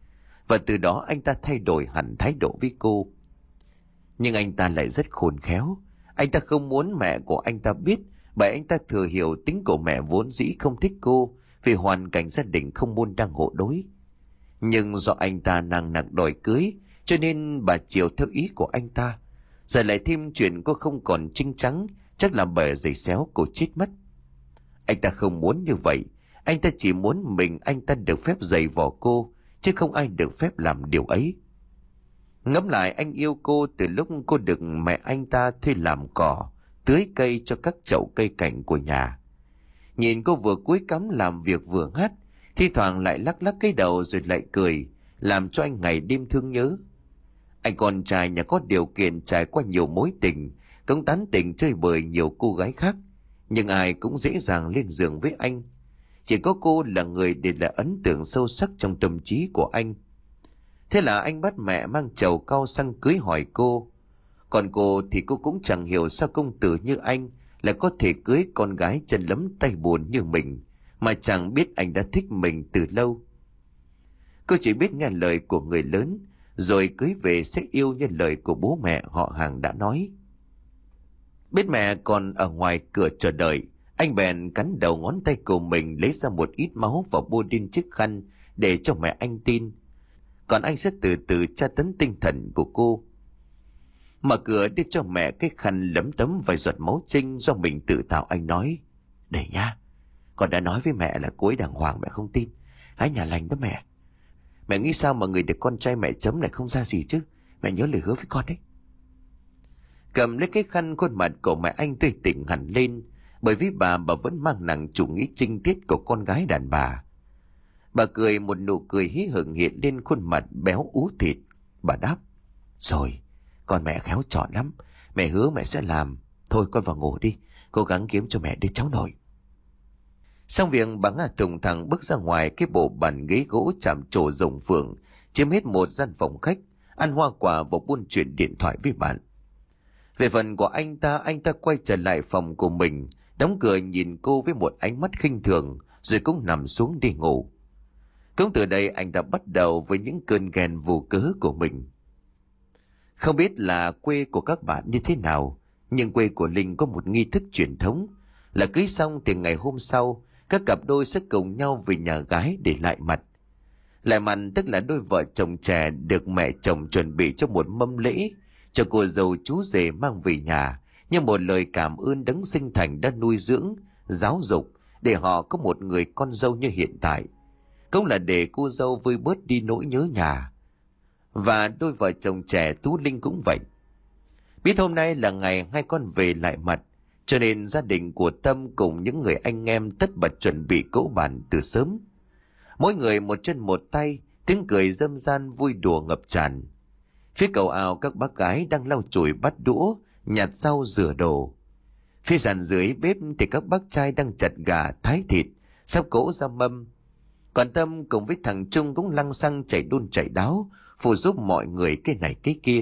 và từ đó anh ta thay đổi hẳn thái độ với cô. Nhưng anh ta lại rất khôn khéo. Anh ta không muốn mẹ của anh ta biết, bởi anh ta thừa hiểu tính của mẹ vốn dĩ không thích cô vì hoàn cảnh gia đình không môn đăng hộ đối. Nhưng do anh ta nặng nặc đòi cưới, cho nên bà chiều theo ý của anh ta. Giờ lại thêm chuyện cô không còn trinh trắng, chắc là bởi giày xéo cô chết mất. Anh ta không muốn như vậy. Anh ta chỉ muốn mình anh ta được phép giày vò cô, chứ không ai được phép làm điều ấy. Ngẫm lại, anh yêu cô từ lúc cô được mẹ anh ta thuê làm cỏ, tưới cây cho các chậu cây cảnh của nhà. Nhìn cô vừa cúi cắm làm việc vừa hát, thi thoảng lại lắc lắc cái đầu rồi lại cười, làm cho anh ngày đêm thương nhớ. Anh con trai nhà có điều kiện trải qua nhiều mối tình, cũng tán tỉnh chơi bời nhiều cô gái khác, nhưng ai cũng dễ dàng lên giường với anh. Chỉ có cô là người để lại ấn tượng sâu sắc trong tâm trí của anh. Thế là anh bắt mẹ mang chầu cau sang cưới hỏi cô. Còn cô thì cô cũng chẳng hiểu sao công tử như anh lại có thể cưới con gái chân lấm tay bùn như mình, mà chẳng biết anh đã thích mình từ lâu. Cô chỉ biết nghe lời của người lớn, rồi cưới về sẽ yêu như lời của bố mẹ họ hàng đã nói. Biết mẹ còn ở ngoài cửa chờ đợi, anh bèn cắn đầu ngón tay của mình, lấy ra một ít máu và bôi lên chiếc khăn để cho mẹ anh tin. Còn anh sẽ từ từ tra tấn tinh thần của cô. Mở cửa đưa cho mẹ cái khăn lấm tấm vài giọt máu trinh do mình tự tạo, anh nói: "Để nha, con đã nói với mẹ là cô ấy đàng hoàng, mẹ không tin. Gái nhà lành đó mẹ. Mẹ nghĩ sao mà người được con trai mẹ chấm lại không ra gì chứ? Mẹ nhớ lời hứa với con đấy." Cầm lấy cái khăn, khuôn mặt của mẹ anh tươi tỉnh hẳn lên, bởi vì bà bà vẫn mang nặng chủ nghĩa trinh tiết của con gái đàn bà. Bà cười một nụ cười hí hửng hiện lên khuôn mặt béo ú thịt. Bà đáp: "Rồi, con mẹ khéo chọn lắm. Mẹ hứa mẹ sẽ làm. Thôi con vào ngủ đi, cố gắng kiếm cho mẹ đứa cháu nội." Xong việc, bà Nga thùng thẳng bước ra ngoài cái bộ bàn ghế gỗ chạm trổ rồng phượng, chiếm hết một gian phòng khách, ăn hoa quả và buôn chuyện điện thoại với bạn. Về phần của anh ta, anh ta quay trở lại phòng của mình, đóng cửa nhìn cô với một ánh mắt khinh thường, rồi cũng nằm xuống đi ngủ. Cũng từ đây anh đã bắt đầu với những cơn ghen vô cớ của mình. Không biết là quê của các bạn như thế nào, nhưng quê của Linh có một nghi thức truyền thống là cưới xong thì ngày hôm sau, các cặp đôi sẽ cùng nhau về nhà gái để lại mặt. Lại mặt tức là đôi vợ chồng trẻ được mẹ chồng chuẩn bị cho một mâm lễ cho cô dâu chú rể mang về nhà, như một lời cảm ơn đấng sinh thành đã nuôi dưỡng, giáo dục để họ có một người con dâu như hiện tại. Cũng là để cô dâu vơi bớt đi nỗi nhớ nhà. Và đôi vợ chồng trẻ Tú Linh cũng vậy. Biết hôm nay là ngày hai con về lại mặt, cho nên gia đình của Tâm cùng những người anh em tất bật chuẩn bị cỗ bàn từ sớm. Mỗi người một chân một tay, tiếng cười râm ran vui đùa ngập tràn. Phía cầu ao, các bác gái đang lau chùi bắt đũa, nhặt rau rửa đồ. Phía sàn dưới bếp thì các bác trai đang chặt gà thái thịt, sắp cỗ ra mâm. Còn Tâm cùng với thằng Trung cũng lăng xăng chạy đôn chạy đáo, phụ giúp mọi người cái này cái kia.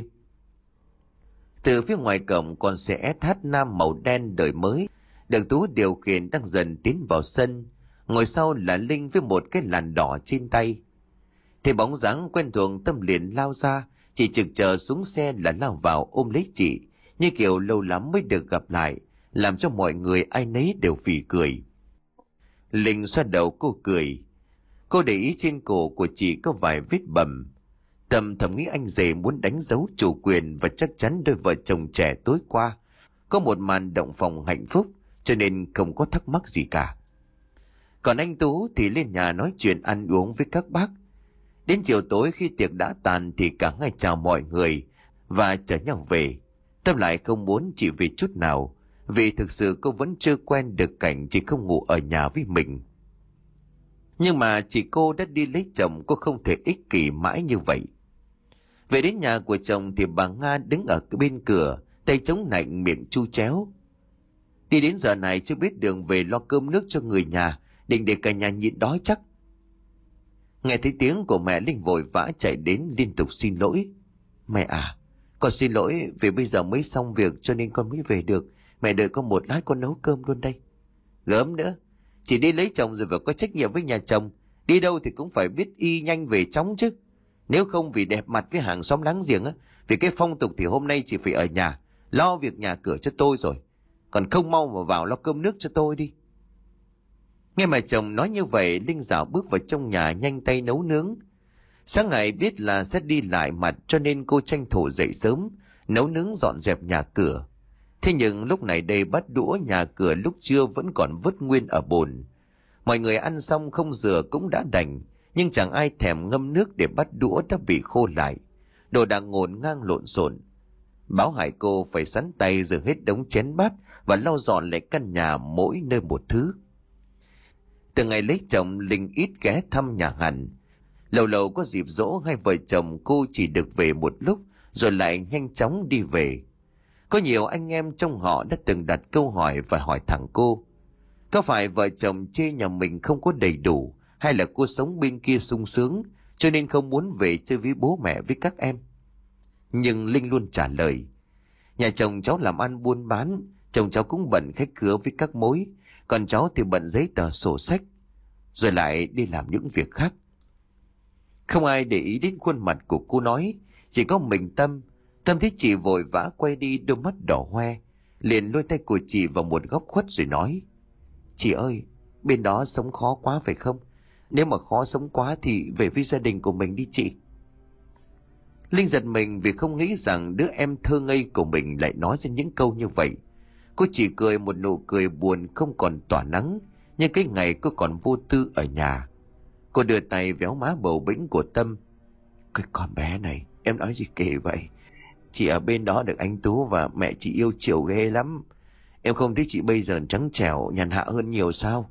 Từ phía ngoài cổng, con xe ét hát Nam màu đen đời mới được Tú điều khiển đang dần tiến vào sân. Ngồi sau là Linh với một cái làn đỏ trên tay. Thì bóng dáng quen thuộc, Tâm liền lao ra, chỉ trực chờ xuống xe là lao vào ôm lấy chị, như kiểu lâu lắm mới được gặp lại, làm cho mọi người ai nấy đều phì cười. Linh xoa đầu cô cười. Cô để ý trên cổ của chị có vài vết bầm. Tâm thầm nghĩ anh rể muốn đánh dấu chủ quyền, và chắc chắn đôi vợ chồng trẻ tối qua có một màn động phòng hạnh phúc, cho nên không có thắc mắc gì cả. Còn anh Tú thì lên nhà nói chuyện ăn uống với các bác. Đến chiều tối khi tiệc đã tàn thì cả hai chào mọi người và chở nhau về. Tâm lại không muốn chị về chút nào, vì thực sự cô vẫn chưa quen được cảnh chị không ngủ ở nhà với mình. Nhưng mà chị cô đã đi lấy chồng, cô không thể ích kỷ mãi như vậy. Về đến nhà của chồng thì bà Nga đứng ở bên cửa, tay chống nạnh miệng chu chéo. Đi đến giờ này chưa biết đường về lo cơm nước cho người nhà, định để cả nhà nhịn đói chắc. Nghe thấy tiếng của mẹ, Linh vội vã chạy đến liên tục xin lỗi. "Mẹ à, con xin lỗi vì bây giờ mới xong việc cho nên con mới về được. Mẹ đợi con một lát con nấu cơm luôn đây." "Gớm nữa, chỉ đi lấy chồng rồi phải có trách nhiệm với nhà chồng. Đi đâu thì cũng phải biết y nhanh về chóng chứ. Nếu không vì đẹp mặt với hàng xóm láng giềng á, vì cái phong tục thì hôm nay chị phải ở nhà lo việc nhà cửa cho tôi rồi. Còn không mau mà vào lo cơm nước cho tôi đi. Nghe mà chồng nói như vậy, Linh dạo bước vào trong nhà nhanh tay nấu nướng. Sáng ngày biết là sẽ đi lại mặt cho nên cô tranh thủ dậy sớm, nấu nướng dọn dẹp nhà cửa. Thế nhưng lúc này đây bát đũa nhà cửa lúc trưa vẫn còn vứt nguyên ở bồn. Mọi người ăn xong không rửa cũng đã đành, nhưng chẳng ai thèm ngâm nước để bát đũa đã bị khô lại. Đồ đạc ngổn ngang lộn xộn. Báo hại cô phải sắn tay rửa hết đống chén bát và lau dọn lại căn nhà mỗi nơi một thứ. Từ ngày lấy chồng, Linh ít ghé thăm nhà hẳn. Lâu lâu có dịp dỗ, hai vợ chồng cô chỉ được về một lúc rồi lại nhanh chóng đi về. Có nhiều anh em trong họ đã từng đặt câu hỏi và hỏi thẳng cô: có phải vợ chồng chê nhà mình không có đầy đủ, hay là cô sống bên kia sung sướng cho nên không muốn về chơi với bố mẹ với các em? Nhưng Linh luôn trả lời: nhà chồng cháu làm ăn buôn bán, chồng cháu cũng bận khách khứa với các mối, còn cháu thì bận giấy tờ sổ sách, rồi lại đi làm những việc khác. Không ai để ý đến khuôn mặt của cô nói, chỉ có mình Tâm. Tâm thấy chị vội vã quay đi, đôi mắt đỏ hoe, liền lôi tay của chị vào một góc khuất rồi nói: chị ơi, bên đó sống khó quá phải không? Nếu mà khó sống quá thì về với gia đình của mình đi chị. Linh giật mình vì không nghĩ rằng đứa em thơ ngây của mình lại nói ra những câu như vậy. Cô chỉ cười một nụ cười buồn không còn tỏa nắng, như cái ngày cô còn vô tư ở nhà. Cô đưa tay véo má bầu bĩnh của Tâm. Cái con bé này, em nói gì kỳ vậy? Chị ở bên đó được anh Tú và mẹ chị yêu chiều ghê lắm. Em không thấy chị bây giờ trắng trẻo, nhàn hạ hơn nhiều sao?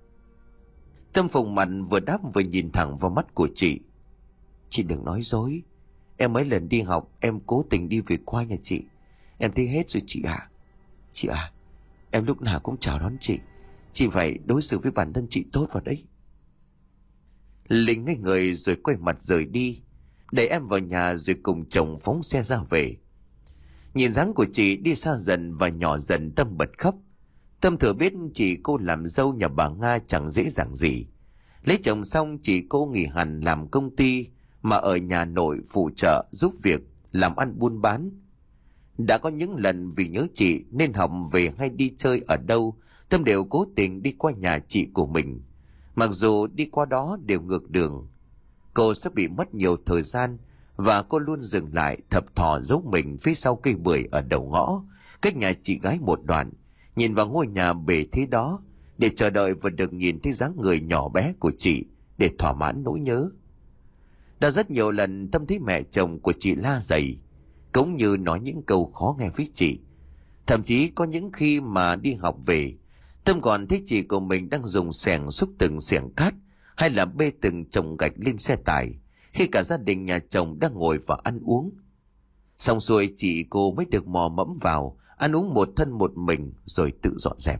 Tâm phồng mặt vừa đáp vừa nhìn thẳng vào mắt của chị. Chị đừng nói dối. Em mấy lần đi học em cố tình đi về qua nhà chị. Em thấy hết rồi chị ạ. Chị à, em lúc nào cũng chào đón chị. Chị phải đối xử với bản thân chị tốt vào đấy. Linh ngây người rồi quay mặt rời đi, đẩy em vào nhà rồi cùng chồng phóng xe ra về. Nhìn dáng của chị đi xa dần và nhỏ dần, Tâm bật khóc. Tâm thừa biết chị cô làm dâu nhà bà Nga chẳng dễ dàng gì. Lấy chồng xong chị cô nghỉ hẳn làm công ty, mà ở nhà nội phụ trợ giúp việc, làm ăn buôn bán. Đã có những lần vì nhớ chị nên học về hay đi chơi ở đâu, Tâm đều cố tình đi qua nhà chị của mình. Mặc dù đi qua đó đều ngược đường, cô sẽ bị mất nhiều thời gian, và cô luôn dừng lại thập thò giấu mình phía sau cây bưởi ở đầu ngõ, cách nhà chị gái một đoạn, nhìn vào ngôi nhà bề thế đó, để chờ đợi và được nhìn thấy dáng người nhỏ bé của chị, để thỏa mãn nỗi nhớ. Đã rất nhiều lần Tâm thấy mẹ chồng của chị la dày, cũng như nói những câu khó nghe với chị. Thậm chí có những khi mà đi học về, Tâm còn thấy chị của mình đang dùng xẻng xúc từng xẻng cát, hay là bê từng chồng gạch lên xe tải, khi cả gia đình nhà chồng đang ngồi và ăn uống. Xong xuôi chị cô mới được mò mẫm vào, ăn uống một thân một mình rồi tự dọn dẹp.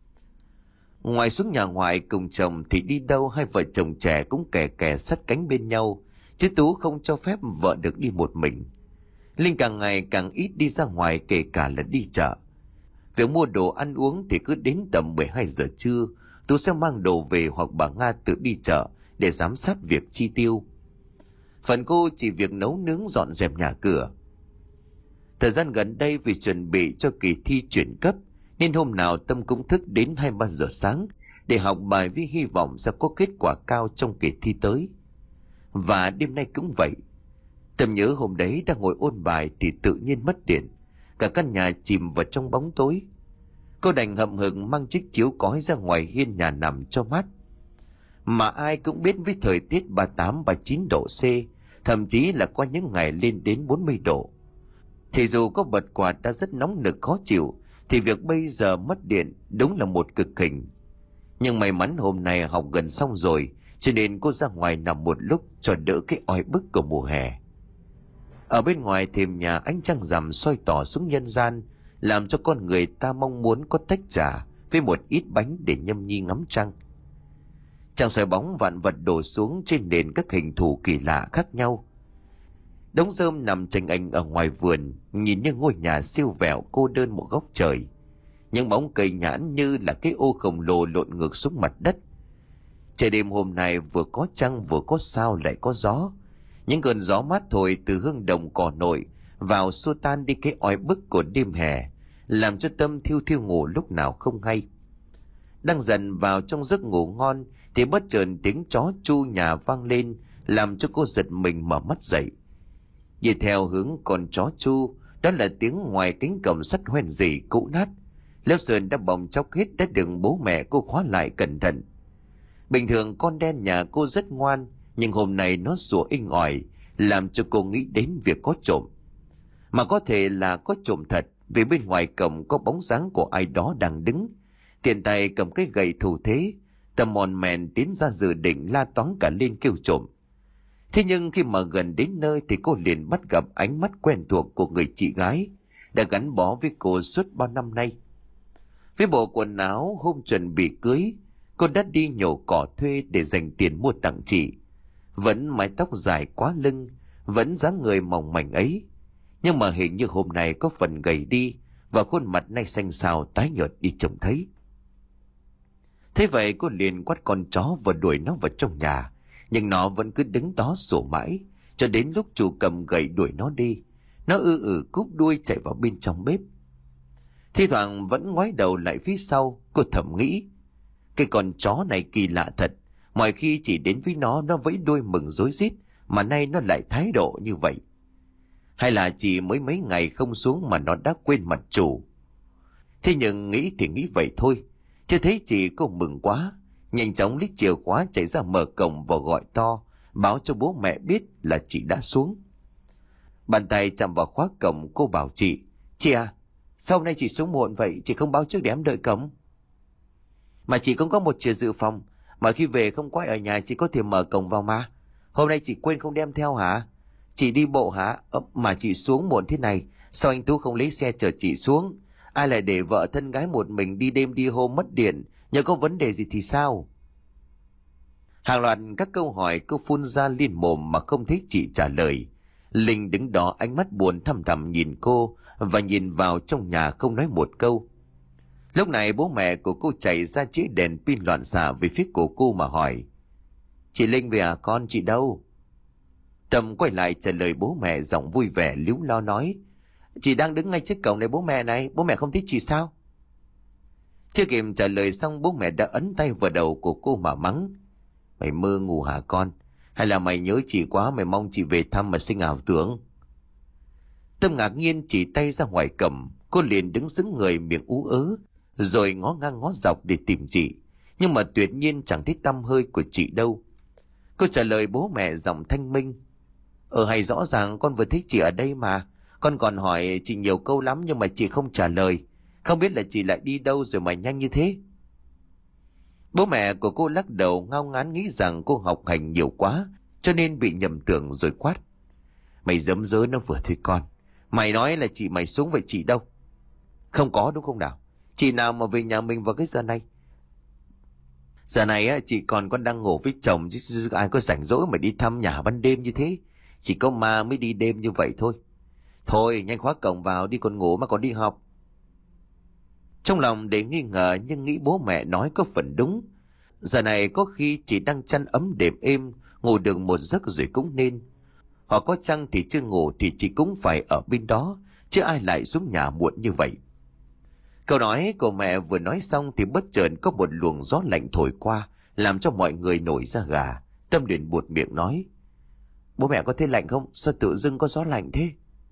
Ngoài xuống nhà ngoại cùng chồng thì đi đâu hai vợ chồng trẻ cũng kè kè sát cánh bên nhau, chứ Tú không cho phép vợ được đi một mình. Linh càng ngày càng ít đi ra ngoài, kể cả là đi chợ. Việc mua đồ ăn uống thì cứ đến tầm mười hai giờ trưa, Tú sẽ mang đồ về hoặc bà Nga tự đi chợ để giám sát việc chi tiêu. Phần cô chỉ việc nấu nướng dọn dẹp nhà cửa. Thời gian gần đây vì chuẩn bị cho kỳ thi chuyển cấp, nên hôm nào Tâm cũng thức đến hai ba giờ sáng để học bài với hy vọng sẽ có kết quả cao trong kỳ thi tới. Và đêm nay cũng vậy. Tâm nhớ hôm đấy đang ngồi ôn bài thì tự nhiên mất điện, cả căn nhà chìm vào trong bóng tối. Cô đành hậm hực mang chiếc chiếu cói ra ngoài hiên nhà nằm cho mát. Mà ai cũng biết với thời tiết ba mươi tám ba mươi chín độ C, thậm chí là có những ngày lên đến bốn mươi độ, thì dù có bật quạt đã rất nóng nực khó chịu, thì việc bây giờ mất điện đúng là một cực hình. Nhưng may mắn hôm nay học gần xong rồi, cho nên cô ra ngoài nằm một lúc cho đỡ cái oi bức của mùa hè. Ở bên ngoài thềm nhà, ánh trăng rằm soi tỏ xuống nhân gian, làm cho con người ta mong muốn có tách trà với một ít bánh để nhâm nhi ngắm trăng. Trăng soi bóng vạn vật đổ xuống trên nền các hình thù kỳ lạ khác nhau. Đống rơm nằm chành ảnh ở ngoài vườn, nhìn như ngôi nhà siêu vẹo cô đơn một góc trời. Những bóng cây nhãn như là cái ô khổng lồ lộn ngược xuống mặt đất. Trời đêm hôm nay vừa có trăng vừa có sao lại có gió, Những cơn gió mát thổi từ hương đồng cỏ nội vào xua tan đi cái oi bức của đêm hè, làm cho Tâm thiêu thiêu ngủ lúc nào không hay. Đang dần vào trong giấc ngủ ngon thì bất chợt tiếng chó chu nhà vang lên, làm cho cô giật mình mở mắt dậy. Nhìn theo hướng con chó chu, đó là tiếng ngoài cánh cổng sắt hoen rỉ cũ nát. Lớp sườn đã bong chóc hết, đã được bố mẹ cô khóa lại cẩn thận. Bình thường con đen nhà cô rất ngoan, nhưng hôm nay nó sủa inh ỏi, làm cho cô nghĩ đến việc có trộm. Mà có thể là có trộm thật, vì bên ngoài cổng có bóng dáng của ai đó đang đứng, tiện tay cầm cái gậy thủ thế. Tâm mòn mèn tiến ra dự định la toáng cả lên kêu trộm. Thế nhưng khi mà gần đến nơi thì cô liền bắt gặp ánh mắt quen thuộc của người chị gái đã gắn bó với cô suốt bao năm nay. Với bộ quần áo hôm chuẩn bị cưới, cô đã đi nhổ cỏ thuê để dành tiền mua tặng chị. Vẫn mái tóc dài quá lưng, vẫn dáng người mỏng mảnh ấy, nhưng mà hình như hôm nay có phần gầy đi, và khuôn mặt nay xanh xao tái nhợt đi trông thấy. Thế vậy cô liền quát con chó và đuổi nó vào trong nhà, nhưng nó vẫn cứ đứng đó sủa mãi, cho đến lúc chủ cầm gậy đuổi nó đi. Nó ư ử cúp đuôi chạy vào bên trong bếp. Thi thoảng vẫn ngoái đầu lại phía sau, cô thầm nghĩ, cái con chó này kỳ lạ thật, mọi khi chỉ đến với nó nó vẫy đuôi mừng rối rít, mà nay nó lại thái độ như vậy. Hay là chỉ mới mấy ngày không xuống mà nó đã quên mặt chủ. Thế nhưng nghĩ thì nghĩ vậy thôi, chứ thấy chị cô mừng quá, nhanh chóng lấy chìa khóa chạy ra mở cổng và gọi to, báo cho bố mẹ biết là chị đã xuống. Bàn tay chạm vào khóa cổng, cô bảo chị, chị à, sao hôm nay chị xuống muộn vậy, chị không báo trước để em đợi cổng? Mà chị cũng có một chìa dự phòng, mà khi về không có ai ở nhà chị có thể mở cổng vào mà. Hôm nay chị quên không đem theo hả? Chị đi bộ hả? Ờ, mà chị xuống muộn thế này, sao anh Tú không lấy xe chở chị xuống? Ai lại để vợ thân gái một mình đi đêm đi hôm mất điện, nhớ có vấn đề gì thì sao? Hàng loạt các câu hỏi cô phun ra liên mồm mà không thấy chị trả lời. Linh đứng đó ánh mắt buồn thăm thẳm nhìn cô và nhìn vào trong nhà không nói một câu. Lúc này bố mẹ của cô chạy ra chiếc đèn pin loạn xạ về phía của cô mà hỏi, chị Linh về à con, chị đâu? Tâm quay lại trả lời bố mẹ giọng vui vẻ líu lo nói, chị đang đứng ngay trước cổng này bố mẹ này, bố mẹ không thích chị sao? Chưa kịp trả lời xong bố mẹ đã ấn tay vào đầu của cô mà mắng, mày mơ ngủ hả con? Hay là mày nhớ chị quá, mày mong chị về thăm mà sinh ảo tưởng? Tâm ngạc nhiên chỉ tay ra ngoài cổng, cô liền đứng sững người miệng ú ớ, rồi ngó ngang ngó dọc để tìm chị, nhưng mà tuyệt nhiên chẳng thấy tăm hơi của chị đâu. Cô trả lời bố mẹ giọng thanh minh, ờ hay rõ ràng con vừa thấy chị ở đây mà, con còn hỏi chị nhiều câu lắm nhưng mà chị không trả lời, không biết là chị lại đi đâu rồi mà nhanh như thế. Bố mẹ của cô lắc đầu ngao ngán nghĩ rằng cô học hành nhiều quá cho nên bị nhầm tưởng, rồi quát, mày giấm dớ nó vừa thôi con, mày nói là chị mày xuống vậy chị đâu? Không có đúng không nào? Chị nào mà về nhà mình vào cái giờ này? Giờ này á, chị còn con đang ngủ với chồng chứ ai có rảnh rỗi mà đi thăm nhà ban đêm như thế. Chỉ có ma mới đi đêm như vậy thôi. Thôi nhanh khóa cổng vào đi, còn ngủ mà còn đi học. Trong lòng để nghi ngờ nhưng nghĩ bố mẹ nói có phần đúng. Giờ này có khi chị đang chăn ấm đệm êm, ngủ được một giấc rồi cũng nên. Hoặc có chăng thì chưa ngủ thì chị cũng phải ở bên đó, chứ ai lại xuống nhà muộn như vậy. Câu nói của mẹ vừa nói xong thì bất chợt có một luồng gió lạnh thổi qua, làm cho mọi người nổi da gà. Tâm liền buột miệng nói, bố mẹ có thấy lạnh không? Sao tự dưng có gió lạnh thế?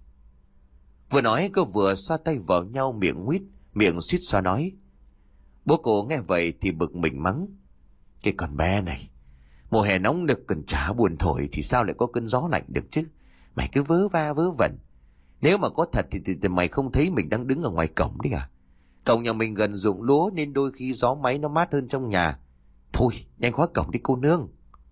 Vừa nói cô vừa xoa tay vào nhau, miệng huýt, miệng suýt xoa nói. Bố cô nghe vậy thì bực mình mắng, cái con bé này, mùa hè nóng nực cần chả buồn thổi thì sao lại có cơn gió lạnh được chứ? Mày cứ vớ va vớ vẩn. Nếu mà có thật thì, thì, thì mày không thấy mình đang đứng ở ngoài cổng đấy à? Cổng nhà mình gần ruộng lúa nên đôi khi gió máy nó mát hơn trong nhà. Thôi nhanh khóa cổng đi cô nương.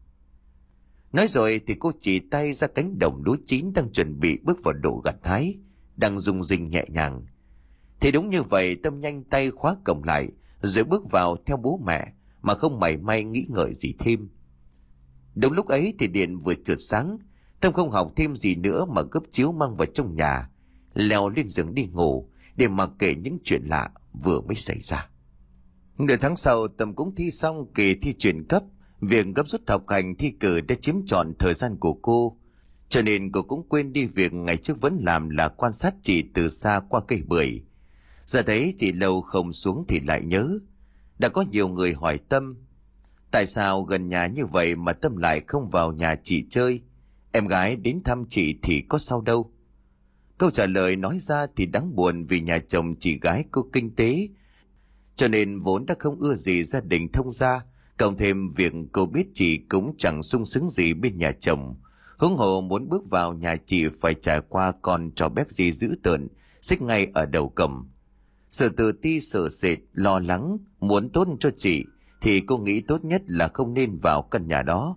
Nói rồi thì cô chỉ tay ra cánh đồng lúa chín đang chuẩn bị bước vào độ gặt hái, đang rung rinh nhẹ nhàng. Thì đúng như vậy, Tâm nhanh tay khóa cổng lại rồi bước vào theo bố mẹ mà không mảy may nghĩ ngợi gì thêm. Đúng lúc ấy thì điện vừa chợt sáng. Tâm không học thêm gì nữa mà gấp chiếu mang vào trong nhà, leo lên giường đi ngủ để mặc kệ những chuyện lạ vừa mới xảy ra. Nửa tháng sau, Tâm cũng thi xong kỳ thi chuyển cấp. Việc gấp rút học hành thi cử đã chiếm trọn thời gian của cô. Cho nên cô cũng quên đi việc ngày trước vẫn làm là quan sát chị từ xa qua cây bưởi. Giờ thấy chị lâu không xuống thì lại nhớ. Đã có nhiều người hỏi Tâm, tại sao gần nhà như vậy mà Tâm lại không vào nhà chị chơi? Em gái đến thăm chị thì có sao đâu. Câu trả lời nói ra thì đáng buồn, vì nhà chồng chị gái cô kinh tế, cho nên vốn đã không ưa gì gia đình thông gia. Cộng thêm việc cô biết chị cũng chẳng sung sướng gì bên nhà chồng. Huống hồ muốn bước vào nhà chị phải trải qua con trò béc gì dữ tợn, xích ngay ở đầu cổng. Sự tự ti sợ sệt, lo lắng, muốn tốt cho chị, thì cô nghĩ tốt nhất là không nên vào căn nhà đó.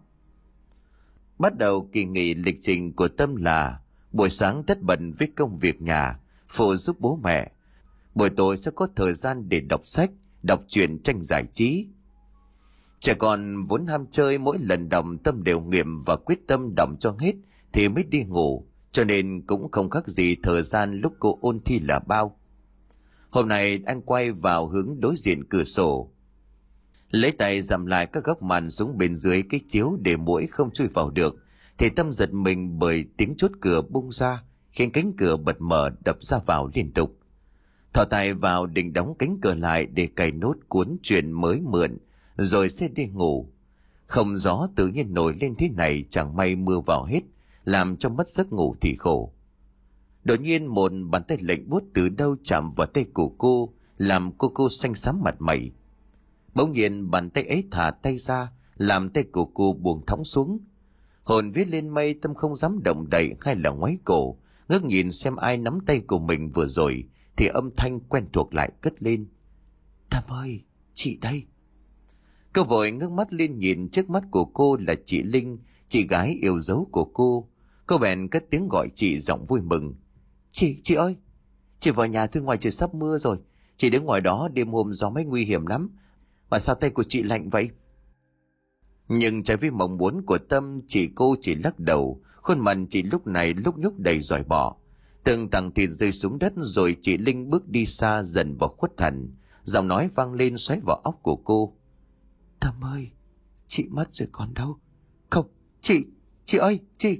Bắt đầu kỳ nghỉ, lịch trình của Tâm là buổi sáng tất bận với công việc nhà, phụ giúp bố mẹ. Buổi tối sẽ có thời gian để đọc sách, đọc truyện tranh giải trí. Trẻ con vốn ham chơi, mỗi lần đọc Tâm đều nghiệm và quyết tâm đọc cho hết thì mới đi ngủ, cho nên cũng không khác gì thời gian lúc cô ôn thi là bao. Hôm nay anh quay vào hướng đối diện cửa sổ, lấy tay dặm lại các góc màn xuống bên dưới cái chiếu để muỗi không chui vào được, thì Tâm giật mình bởi tiếng chốt cửa bung ra, khiến cánh cửa bật mở đập ra vào liên tục. Thò tay vào định đóng cánh cửa lại để cài nốt cuốn truyện mới mượn, rồi sẽ đi ngủ. Không gió tự nhiên nổi lên thế này, chẳng may mưa vào hết, làm cho mất giấc ngủ thì khổ. Đột nhiên một bàn tay lạnh buốt từ đâu chạm vào tay của cô, làm cô cô xanh xám mặt mày. Bỗng nhiên bàn tay ấy thả tay ra, làm tay của cô buông thõng xuống. Hồn vía lên mây, Tâm không dám động đậy hay là ngoáy cổ, ngước nhìn xem ai nắm tay của mình vừa rồi, thì âm thanh quen thuộc lại cất lên. Tâm ơi, chị đây. Cô vội ngước mắt lên, nhìn trước mắt của cô là chị Linh, chị gái yêu dấu của cô. Cô bèn cất tiếng gọi chị giọng vui mừng. Chị, chị ơi, chị vào nhà thôi, ngoài trời sắp mưa rồi. Chị đứng ngoài đó, đêm hôm gió máy nguy hiểm lắm. Mà sao tay của chị lạnh vậy? Nhưng trái với mong muốn của Tâm, chị cô chỉ lắc đầu. Khuôn mặt chị lúc này lúc nhúc đầy dòi bỏ. Từng tảng thịt rơi xuống đất, rồi chị Linh bước đi xa dần vào khuất hẳn. Giọng nói vang lên xoáy vào óc của cô. Tâm ơi, chị mất rồi còn đâu. Không, chị, chị ơi, chị.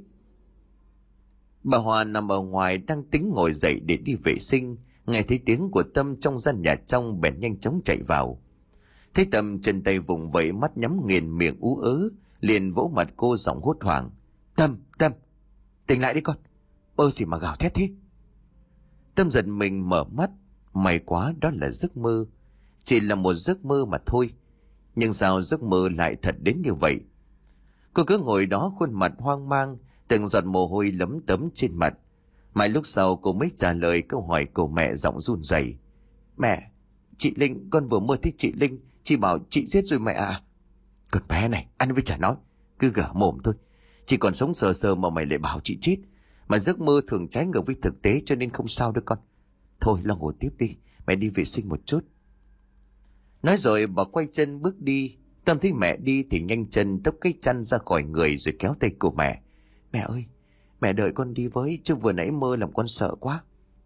Bà Hòa nằm ở ngoài đang tính ngồi dậy để đi vệ sinh, nghe thấy tiếng của Tâm trong gian nhà trong bèn nhanh chóng chạy vào. Thấy Tâm chân tay vùng vẫy, mắt nhắm nghiền, miệng ú ớ, liền vỗ mặt cô giọng hốt hoảng. Tâm, Tâm, tỉnh lại đi con, ơ gì mà gào thét thế? Tâm giật mình mở mắt, may quá đó là giấc mơ, chỉ là một giấc mơ mà thôi. Nhưng sao giấc mơ lại thật đến như vậy? Cô cứ ngồi đó khuôn mặt hoang mang, từng giọt mồ hôi lấm tấm trên mặt. Mãi lúc sau cô mới trả lời câu hỏi của mẹ giọng run rẩy. Mẹ, chị Linh, con vừa mơ thấy chị Linh, chị bảo chị giết rồi mẹ à. Con bé này, ăn với chả nói, cứ gở mồm thôi. Chị còn sống sờ sờ mà mày lại bảo chị chết. Mà giấc mơ thường trái ngược với thực tế, cho nên không sao đâu con. Thôi lo ngủ tiếp đi, mẹ đi vệ sinh một chút. Nói rồi bà quay chân bước đi. Tâm thấy mẹ đi thì nhanh chân tốc cái chăn ra khỏi người, rồi kéo tay của mẹ. Mẹ ơi, mẹ đợi con đi với, chứ vừa nãy mơ làm con sợ quá.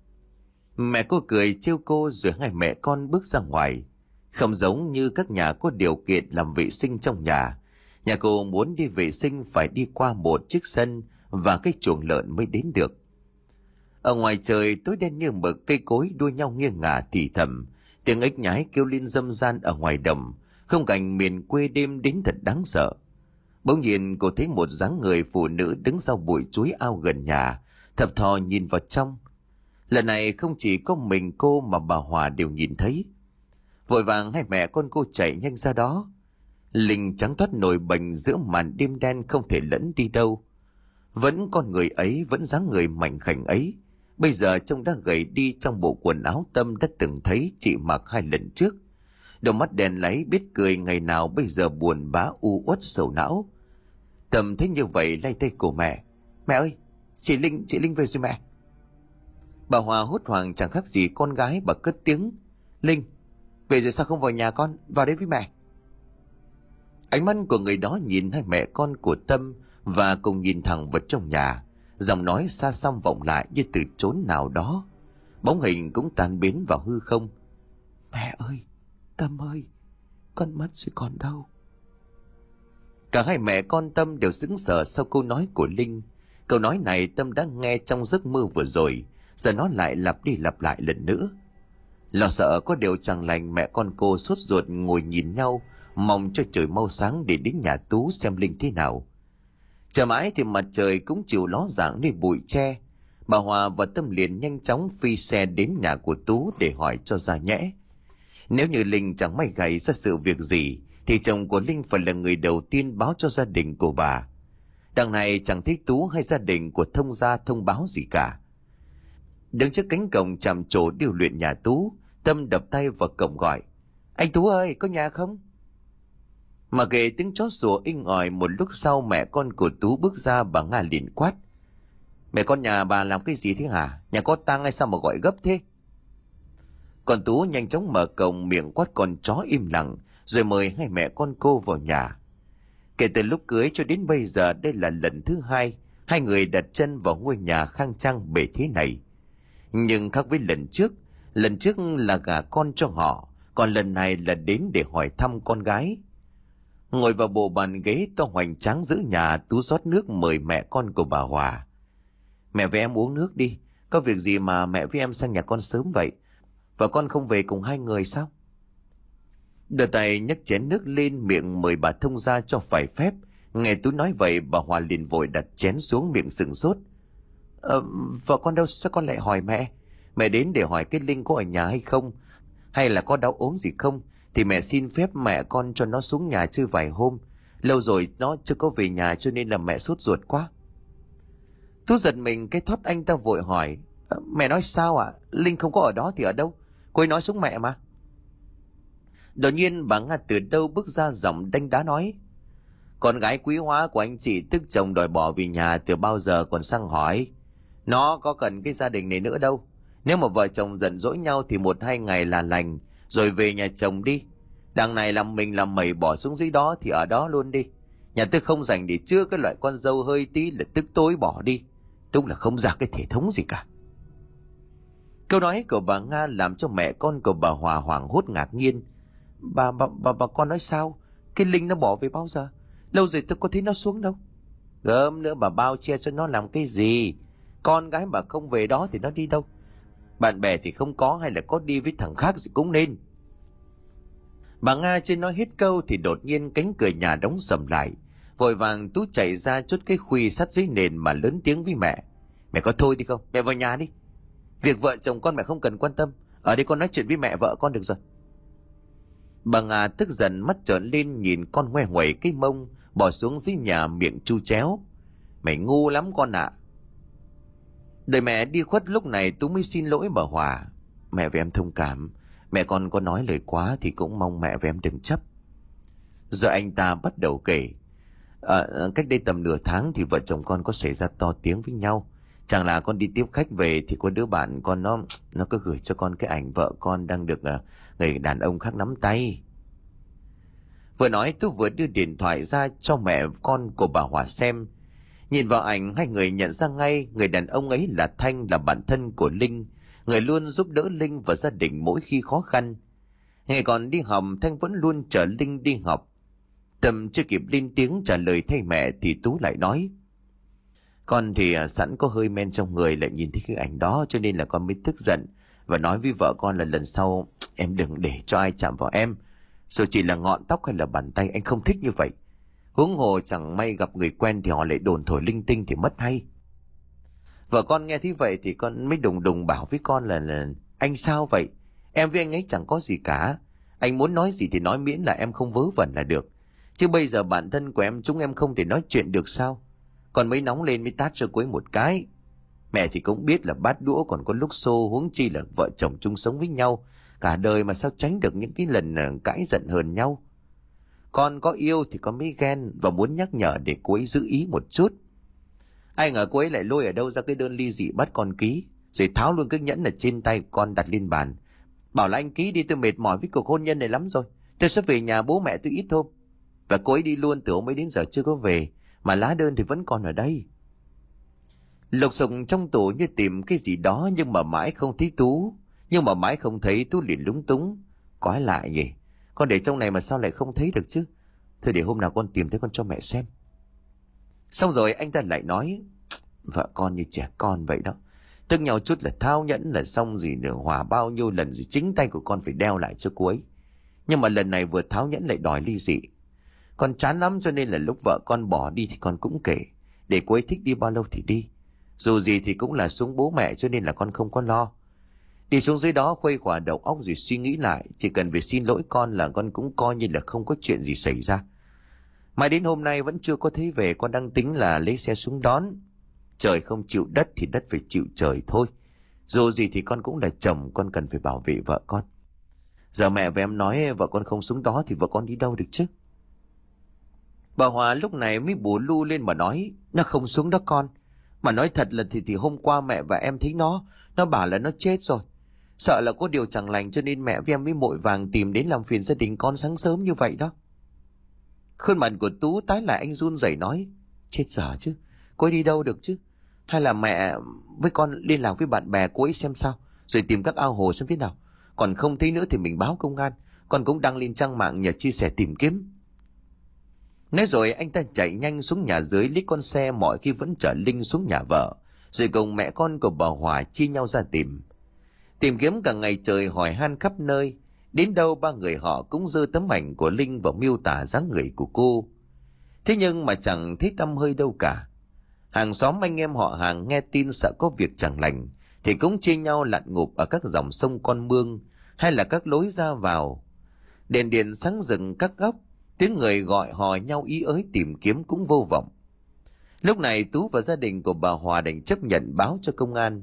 Mẹ cô cười trêu cô, rồi hai mẹ con bước ra ngoài. Không giống như các nhà có điều kiện làm vệ sinh trong nhà, nhà cô muốn đi vệ sinh phải đi qua một chiếc sân và cái chuồng lợn mới đến được. Ở ngoài trời tối đen như mực, cây cối đua nhau nghiêng ngả thì thầm, tiếng ếch nhái kêu lên râm ran ở ngoài đồng. Không cảnh miền quê đêm đến thật đáng sợ. Bỗng nhiên cô thấy một dáng người phụ nữ đứng sau bụi chuối ao gần nhà, thập thò nhìn vào trong. Lần này không chỉ có mình cô mà bà Hòa đều nhìn thấy. Vội vàng hai mẹ con cô chạy nhanh ra đó. Linh trắng toát nổi bềnh giữa màn đêm đen, không thể lẫn đi đâu. Vẫn con người ấy, vẫn dáng người mảnh khảnh ấy, bây giờ trông đã gầy đi trong bộ quần áo Tâm đã từng thấy chị mặc hai lần trước. Đôi mắt đen láy biết cười ngày nào bây giờ buồn bã u uất sầu não. Tâm thấy như vậy lay tay của mẹ. Mẹ ơi, chị Linh, chị Linh về rồi mẹ. Bà Hòa hốt hoảng chẳng khác gì con gái, bà cất tiếng. Linh, về rồi sao không vào nhà con, vào đây với mẹ. Ánh mắt của người đó nhìn hai mẹ con của Tâm và cùng nhìn thẳng vào trong nhà. Giọng nói xa xăm vọng lại như từ chốn nào đó. Bóng hình cũng tan biến vào hư không. Mẹ ơi, Tâm ơi, con mất rồi còn đâu. Cả hai mẹ con Tâm đều sững sờ sau câu nói của Linh. Câu nói này Tâm đã nghe trong giấc mơ vừa rồi, giờ nó lại lặp đi lặp lại lần nữa. Lo sợ có điều chẳng lành, mẹ con cô sốt ruột ngồi nhìn nhau, mong cho trời mau sáng để đến nhà Tú xem Linh thế nào. Chờ mãi thì mặt trời cũng chịu ló dạng nơi bụi tre. Bà Hòa và Tâm liền nhanh chóng phi xe đến nhà của Tú để hỏi cho ra nhẽ. Nếu như Linh chẳng may gây ra sự việc gì thì chồng của Linh phải là người đầu tiên báo cho gia đình của bà. Đằng này chẳng thấy Tú hay gia đình của Thông gia thông báo gì cả. Đứng trước cánh cổng chạm trổ điêu luyện nhà Tú, Tâm đập tay vào cổng gọi: "Anh Tú ơi, có nhà không?" Mà kệ tiếng chó sủa inh ỏi, một lúc sau mẹ con của Tú bước ra. Bà Nga liền quát: "Mẹ con nhà bà làm cái gì thế hả? Nhà có tang hay sao mà gọi gấp thế?" Còn Tú nhanh chóng mở cổng, miệng quát con chó im lặng, rồi mời hai mẹ con cô vào nhà. Kể từ lúc cưới cho đến bây giờ, đây là lần thứ hai hai người đặt chân vào ngôi nhà khang trang bề thế này. Nhưng khác với lần trước, lần trước là gả con cho họ, còn lần này là đến để hỏi thăm con gái. Ngồi vào bộ bàn ghế to hoành tráng giữa nhà, Tú rót nước mời mẹ con của bà Hòa. "Mẹ với em uống nước đi, có việc gì mà mẹ với em sang nhà con sớm vậy? Và con không về cùng hai người sao?" Đưa tay nhấc chén nước lên miệng mời bà Thông gia cho phải phép. Nghe Tú nói vậy, bà Hòa liền vội đặt chén xuống, miệng sừng sốt. Ờ, vợ con đâu, sao con lại hỏi mẹ? Mẹ đến để hỏi cái Linh có ở nhà hay không, hay là có đau ốm gì không, thì mẹ xin phép mẹ con cho nó xuống nhà chơi vài hôm. Lâu rồi nó chưa có về nhà cho nên là mẹ sốt ruột quá. Tú giật mình cái thoát, anh ta vội hỏi: "Mẹ nói sao ạ? À? Linh không có ở đó thì ở đâu? Cô ấy nói xuống mẹ mà." Đột nhiên bà Nga từ đâu bước ra, giọng đanh đá nói: "Con gái quý hóa của anh chị tức chồng đòi bỏ về nhà từ bao giờ còn sang hỏi. Nó có cần cái gia đình này nữa đâu. Nếu mà vợ chồng giận dỗi nhau thì một hai ngày là lành, rồi về nhà chồng đi. Đằng này làm mình làm mẩy bỏ xuống dưới đó thì ở đó luôn đi. Nhà tôi không dành để chứa cái loại con dâu hơi tí là tức tối bỏ đi. Đúng là không ra cái thể thống gì cả." Câu nói của bà Nga làm cho mẹ con của bà Hòa hoảng hốt ngạc nhiên. Bà, bà, bà, bà con nói sao? Cái Linh nó bỏ về bao giờ? Lâu rồi tôi có thấy nó xuống đâu. Gớm nữa, bà bao che cho nó làm cái gì? Con gái bà không về đó thì nó đi đâu? Bạn bè thì không có, hay là có đi với thằng khác thì cũng nên. Bà Nga chưa nói hết câu thì đột nhiên cánh cửa nhà đóng sầm lại. Vội vàng Tú chạy ra chốt cái khuy sắt dưới nền mà lớn tiếng với mẹ: "Mẹ có thôi đi không? Mẹ vào nhà đi. Việc vợ chồng con mẹ không cần quan tâm. Ở đây con nói chuyện với mẹ vợ con được rồi." Bà Nga tức giận, mắt trợn lên nhìn con ngoe nguẩy cái mông, bỏ xuống dưới nhà miệng chu chéo: "Mày ngu lắm con ạ." À. Đợi mẹ đi khuất lúc này Tú mới xin lỗi bà Hòa: "Mẹ với em thông cảm, mẹ con có nói lời quá thì cũng mong mẹ với em đừng chấp." Rồi anh ta bắt đầu kể: à, "Cách đây tầm nửa tháng thì vợ chồng con có xảy ra to tiếng với nhau. Chẳng là con đi tiếp khách về thì có đứa bạn con nó nó cứ gửi cho con cái ảnh vợ con đang được uh, người đàn ông khác nắm tay." Vừa nói Tú vừa đưa điện thoại ra cho mẹ con của bà Hòa xem. Nhìn vào ảnh, hai người nhận ra ngay người đàn ông ấy là Thanh, là bạn thân của Linh, người luôn giúp đỡ Linh và gia đình mỗi khi khó khăn. Ngày còn đi học, Thanh vẫn luôn chở Linh đi học. Tâm chưa kịp lên tiếng trả lời thay mẹ thì Tú lại nói: "Con thì sẵn có hơi men trong người, lại nhìn thấy cái ảnh đó cho nên là con mới tức giận và nói với vợ con là lần sau em đừng để cho ai chạm vào em. Rồi chỉ là ngọn tóc hay là bàn tay, anh không thích như vậy. Huống hồ chẳng may gặp người quen thì họ lại đồn thổi linh tinh thì mất hay." Vợ con nghe thế vậy thì con mới đùng đùng bảo với con là, là "Anh sao vậy? Em với anh ấy chẳng có gì cả. Anh muốn nói gì thì nói, miễn là em không vớ vẩn là được. Chứ bây giờ bản thân của em chúng em không thể nói chuyện được sao?" Còn mới nóng lên mới tát cho cô ấy một cái. Mẹ thì cũng biết là bát đũa còn có lúc xô, huống chi là vợ chồng chung sống với nhau cả đời mà sao tránh được những cái lần cãi giận hờn nhau. Con có yêu thì con mới ghen và muốn nhắc nhở để cô ấy giữ ý một chút. Ai ngờ cô ấy lại lôi ở đâu ra cái đơn ly dị bắt con ký, rồi tháo luôn cái nhẫn ở trên tay con đặt lên bàn. Bảo là anh ký đi, tôi mệt mỏi với cuộc hôn nhân này lắm rồi, tôi sẽ về nhà bố mẹ tôi ít hôm. Và cô ấy đi luôn từ hôm ấy đến giờ chưa có về, mà lá đơn thì vẫn còn ở đây. Lục sục trong tủ như tìm cái gì đó nhưng mà mãi không thấy Tú. Nhưng mà mãi không thấy Tú liền lúng túng: "Quái lạ nhỉ, con để trong này mà sao lại không thấy được chứ? Thôi để hôm nào con tìm thấy con cho mẹ xem." Xong rồi anh ta lại nói: Vợ con như trẻ con vậy đó. Tức nhau chút là thao nhẫn là xong gì nữa, hòa bao nhiêu lần rồi chính tay của con phải đeo lại cho cô ấy. Nhưng mà lần này vừa tháo nhẫn lại đòi ly dị. Con chán lắm cho nên là lúc vợ con bỏ đi thì con cũng kể, để cô ấy thích đi bao lâu thì đi. Dù gì thì cũng là xuống bố mẹ cho nên là con không có lo. Đi xuống dưới đó khuây khỏa đầu óc rồi suy nghĩ lại, chỉ cần phải xin lỗi con là con cũng coi như là không có chuyện gì xảy ra. Mãi đến hôm nay vẫn chưa có thấy về, con đang tính là lấy xe xuống đón. Trời không chịu đất thì đất phải chịu trời thôi. Dù gì thì con cũng là chồng, con cần phải bảo vệ vợ con. Giờ mẹ và em nói vợ con không xuống đó thì vợ con đi đâu được chứ? Bà Hòa lúc này mới bù lu lên mà nói, nó không xuống đó con. Mà nói thật là thì thì hôm qua mẹ và em thấy nó, nó bảo là nó chết rồi. Sợ là có điều chẳng lành cho nên mẹ với em mới vội vàng tìm đến làm phiền gia đình con sáng sớm như vậy đó. Khuôn mặt của Tú tái lại, anh run rẩy nói, chết dở chứ, cô ấy đi đâu được chứ? Hay là mẹ với con liên lạc với bạn bè cô ấy xem sao, rồi tìm các ao hồ xem thế nào. Còn không thấy nữa thì mình báo công an, con cũng đăng lên trang mạng nhờ chia sẻ tìm kiếm. Nói rồi anh ta chạy nhanh xuống nhà dưới lấy con xe mọi khi vẫn chở Linh xuống nhà vợ, rồi cùng mẹ con của bà Hòa chia nhau ra tìm. Tìm kiếm cả ngày trời, hỏi han khắp nơi. Đến đâu ba người họ cũng giơ tấm ảnh của Linh và miêu tả dáng người của cô. Thế nhưng mà chẳng thấy tăm hơi đâu cả. Hàng xóm anh em họ hàng nghe tin sợ có việc chẳng lành thì cũng chia nhau lặn ngụp ở các dòng sông con mương hay là các lối ra vào. Đèn điện sáng rừng các góc, tiếng người gọi hò nhau ý ới tìm kiếm cũng vô vọng. Lúc này Tú và gia đình của bà Hòa đành chấp nhận báo cho công an.